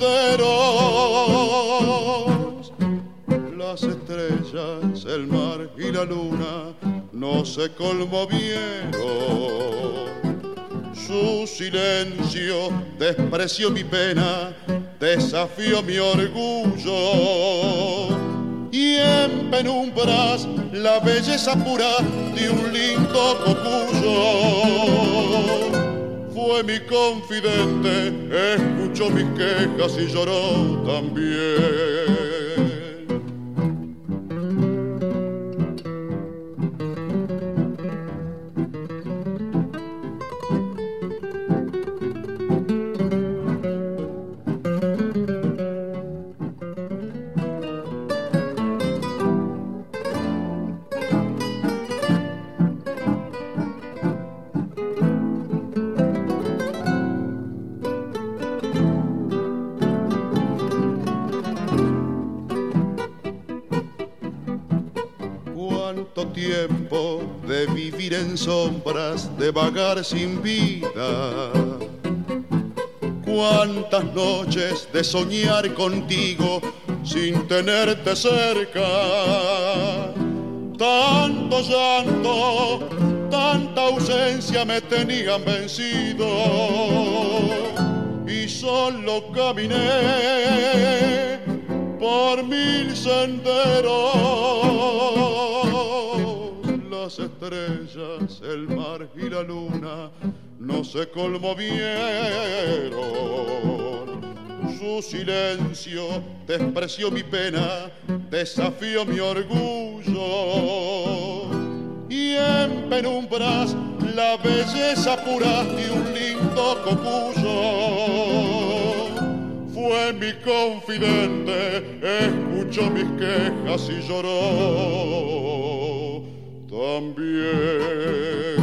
senderos. Las estrellas, el mar y la luna no se conmovieron. Su silencio despreció mi pena, desafió mi orgullo. Y en penumbras la belleza pura de un lindo cocuyo. Fue mi confidente, escuchó mis quejas y lloró también. Tiempo de vivir en sombras, de vagar sin vida. Cuántas noches de soñar contigo sin tenerte cerca. Tanto llanto, tanta ausencia me tenían vencido y solo caminé por 1000 senderos. Las estrellas, el mar y la luna no se conmovieron. Su silencio despreció mi pena, desafió mi orgullo. Y en penumbras la belleza pura de un lindo cocuyo. Fue mi confidente, escuchó mis quejas y lloró también.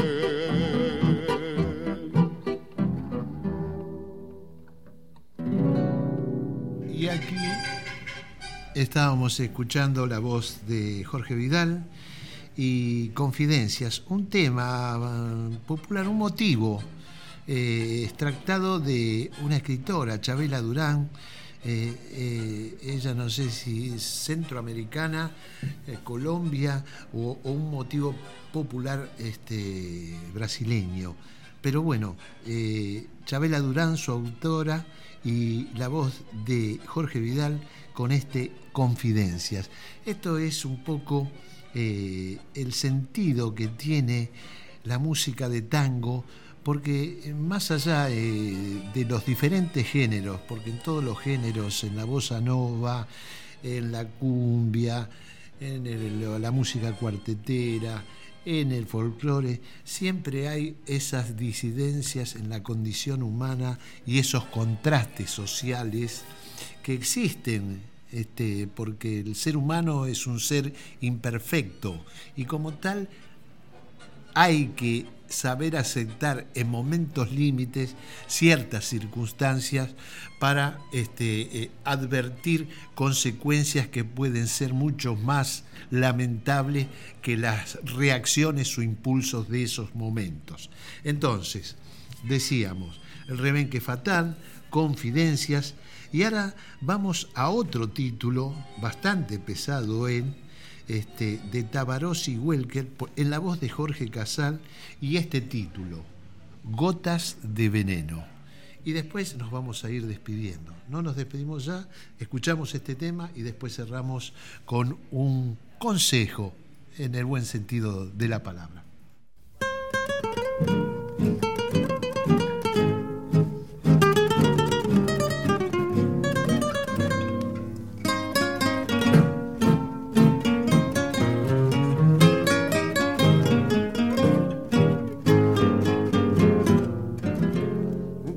Y aquí estábamos escuchando la voz de Jorge Vidal y Confidencias, un tema popular, un motivo extractado de una escritora, Chabela Durán. Ella no sé si es centroamericana, Colombia o un motivo popular brasileño. Pero bueno, Chabela Durán, su autora, y la voz de Jorge Vidal con Confidencias. Esto es un poco el sentido que tiene la música de tango, porque más allá de los diferentes géneros, porque en todos los géneros, en la bossa nova, en la cumbia, en la música cuartetera, en el folclore, siempre hay esas disidencias en la condición humana y esos contrastes sociales que existen, porque el ser humano es un ser imperfecto y como tal hay que saber aceptar en momentos límites ciertas circunstancias para advertir consecuencias que pueden ser mucho más lamentables que las reacciones o impulsos de esos momentos. Entonces, decíamos, el rebenque fatal, Confidencias, y ahora vamos a otro título bastante pesado de Tabarós y Welker, en la voz de Jorge Casal, y este título, Gotas de Veneno. Y después nos vamos a ir despidiendo. No nos despedimos ya, escuchamos este tema y después cerramos con un consejo en el buen sentido de la palabra.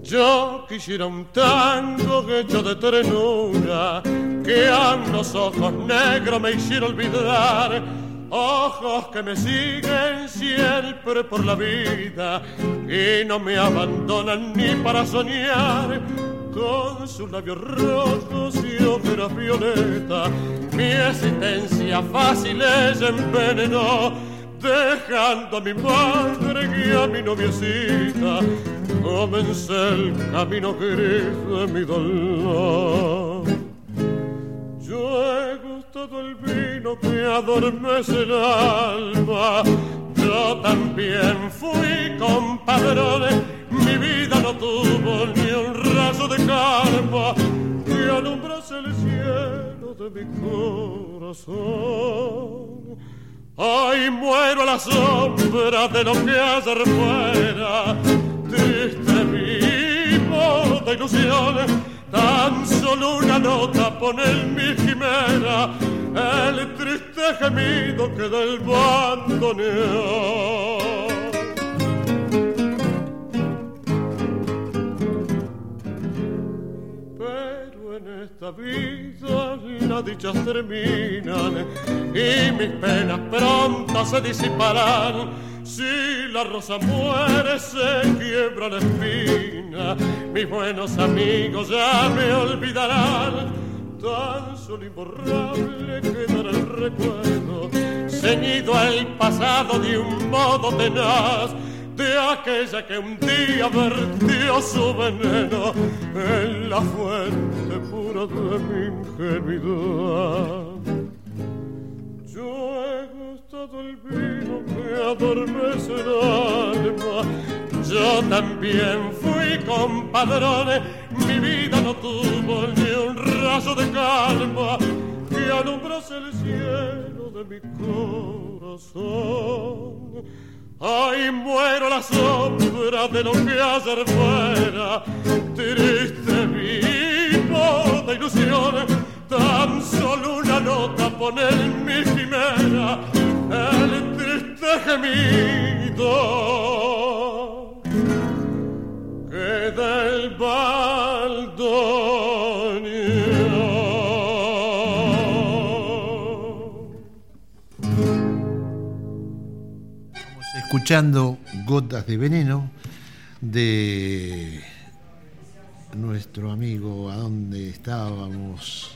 Yo quisiera un tango hecho de ternura, que a los ojos negros me hiciera olvidar, ojos que me siguen siempre por la vida y no me abandonan ni para soñar. Con sus labios rojos y ojeras violeta, mi existencia fácil ella envenenó, dejando a mi madre y a mi noviecita. Comencé el camino gris de mi dolor. Yo he gustado el vino que adormece el alma. Yo también fui compadrone. Mi vida no tuvo ni un rayo de calma que alumbrase el cielo de mi corazón. Ay, muero a la sombra de lo que ayer fuera, triste vivo de ilusiones. Tan solo una nota pone en mi quimera el triste gemido que del bandoneón. Pero en esta vida las dichas terminan y mis penas pronto se disiparán. Si la rosa muere se quiebra la espina, mis buenos amigos ya me olvidarán. Tan solo imborrable quedará el recuerdo, ceñido al pasado de un modo tenaz, de aquella que un día vertió su veneno en la fuente pura de mi ingenuidad. Yo he gustado el vino que adormece el alma. Yo también fui compadrone. Mi vida no tuvo ni un rayo de calma que alumbrase el cielo de mi corazón. Ay, muero a la sombra de lo que ayer fuera, triste vivo de ilusiones. Tan solo una nota pone en mi quimera el triste gemido que del bandoneón. Estamos escuchando Gotas de Veneno de nuestro amigo, ¿a dónde estábamos?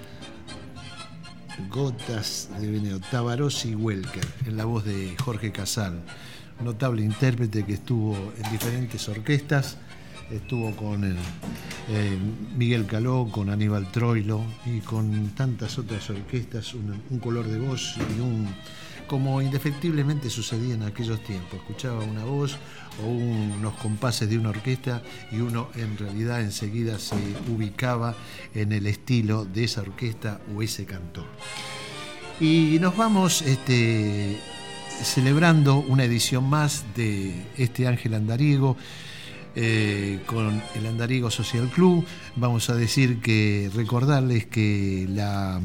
Gotas de Veneno, Tabarossi Welker, en la voz de Jorge Casal, notable intérprete que estuvo en diferentes orquestas, estuvo con Miguel Caló, con Aníbal Troilo y con tantas otras orquestas, un color de voz y como indefectiblemente sucedía en aquellos tiempos. Escuchaba una voz o unos compases de una orquesta y uno en realidad enseguida se ubicaba en el estilo de esa orquesta o ese cantor. Y nos vamos celebrando una edición más de este Ángel Andariego con el Andariego Social Club. Vamos a decir que recordarles que la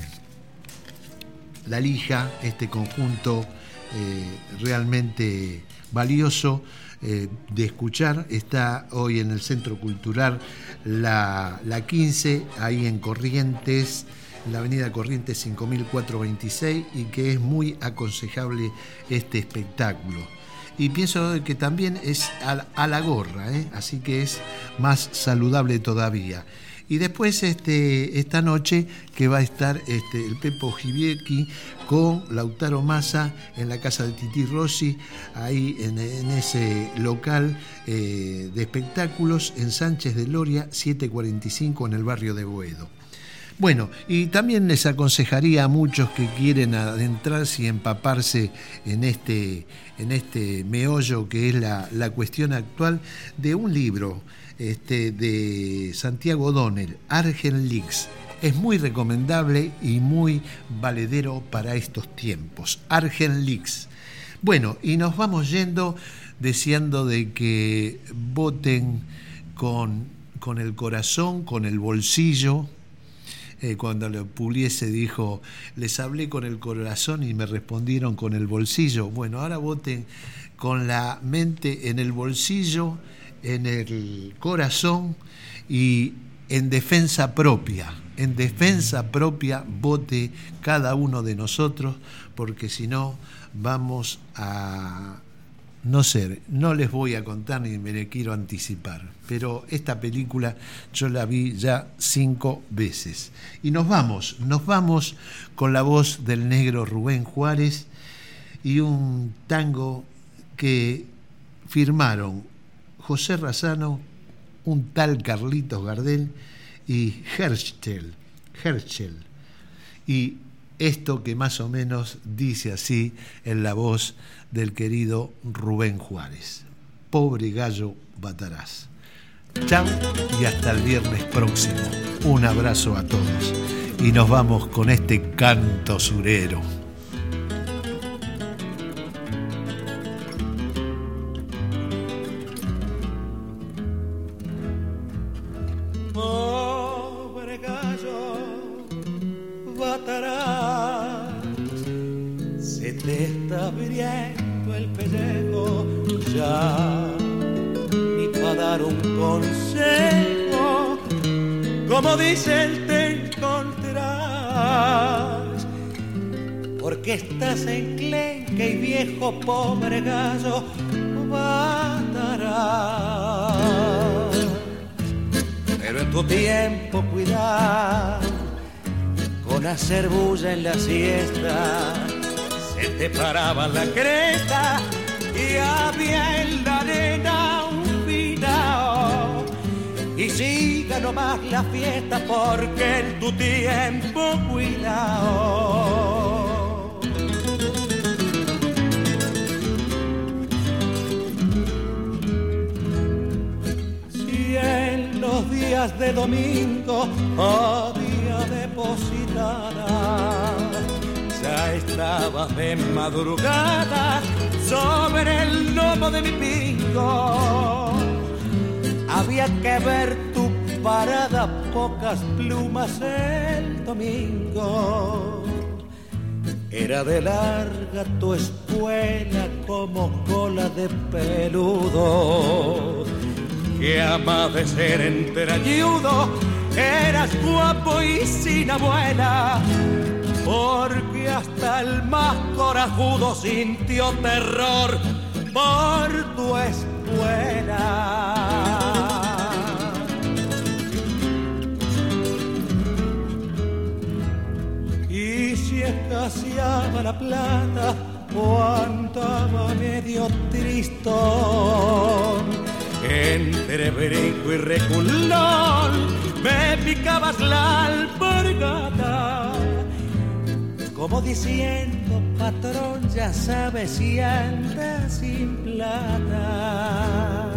Lija, este conjunto realmente valioso de escuchar, está hoy en el Centro Cultural la 15, ahí en Corrientes, en la avenida Corrientes 5426, y que es muy aconsejable este espectáculo. Y pienso que también es a la gorra, así que es más saludable todavía. Y después esta noche que va a estar el Pepo Giviecki con Lautaro Massa en la casa de Titi Rossi, ahí en ese local de espectáculos en Sánchez de Loria 745 en el barrio de Boedo. Bueno, y también les aconsejaría a muchos que quieren adentrarse y empaparse en este meollo que es la cuestión actual, de un libro de Santiago O'Donnell, Argent Licks. Es muy recomendable y muy valedero para estos tiempos. Argent Licks. Bueno, y nos vamos yendo deseando de que voten con el corazón, con el bolsillo. Cuando lo Pugliese dijo, les hablé con el corazón y me respondieron con el bolsillo. Bueno, ahora voten con la mente en el bolsillo, en el corazón y en defensa propia. En defensa propia vote cada uno de nosotros, porque si no vamos a... No sé, no les voy a contar ni me le quiero anticipar, pero esta película yo la vi ya 5 veces. Y nos vamos con la voz del negro Rubén Juárez y un tango que firmaron José Razzano, un tal Carlitos Gardel y Herschel. Y esto que más o menos dice así en la voz del querido Rubén Juárez. Pobre gallo Bataraz. Chao y hasta el viernes próximo. Un abrazo a todos. Y nos vamos con este canto surero. Pobre gallo Bataraz, se te está abriendo el pellejo ya, ni para dar un consejo, como dice el te encontrarás, porque estás enclenque y viejo, pobre gallo Bataraz. Pero en tu tiempo cuidado con hacer bulla en la siesta, se te paraba la cresta y había en la arena un finao. Y siga nomás la fiesta porque en tu tiempo cuidado. Si en los días de domingo había depositada, ya estaba de madrugada sobre el lomo de mi pingo. Había que ver tu parada, pocas plumas el domingo. Era de larga tu espuela como cola de peludo, que a más de ser enterañudo eras guapo y sin abuela, porque hasta el más corajudo sintió terror por tu espuela. Y si escaseaba la plata o andaba medio tristón, entre brinco y reculón me picabas la alpargata, como diciendo, patrón, ya sabes si andas sin plata.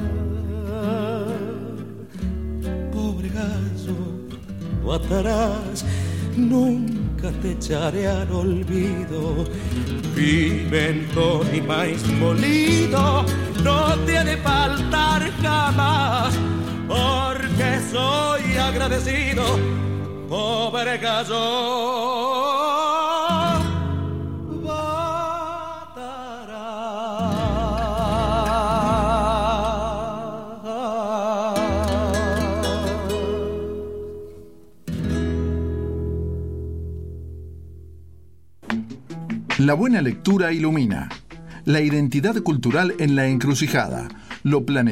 Pobre gallo Bataraz, nunca te echaré al olvido. Pimentón y maíz molido no te ha de faltar jamás, porque soy agradecido, pobre gallo La buena lectura ilumina. La identidad cultural en la encrucijada. Lo planetario.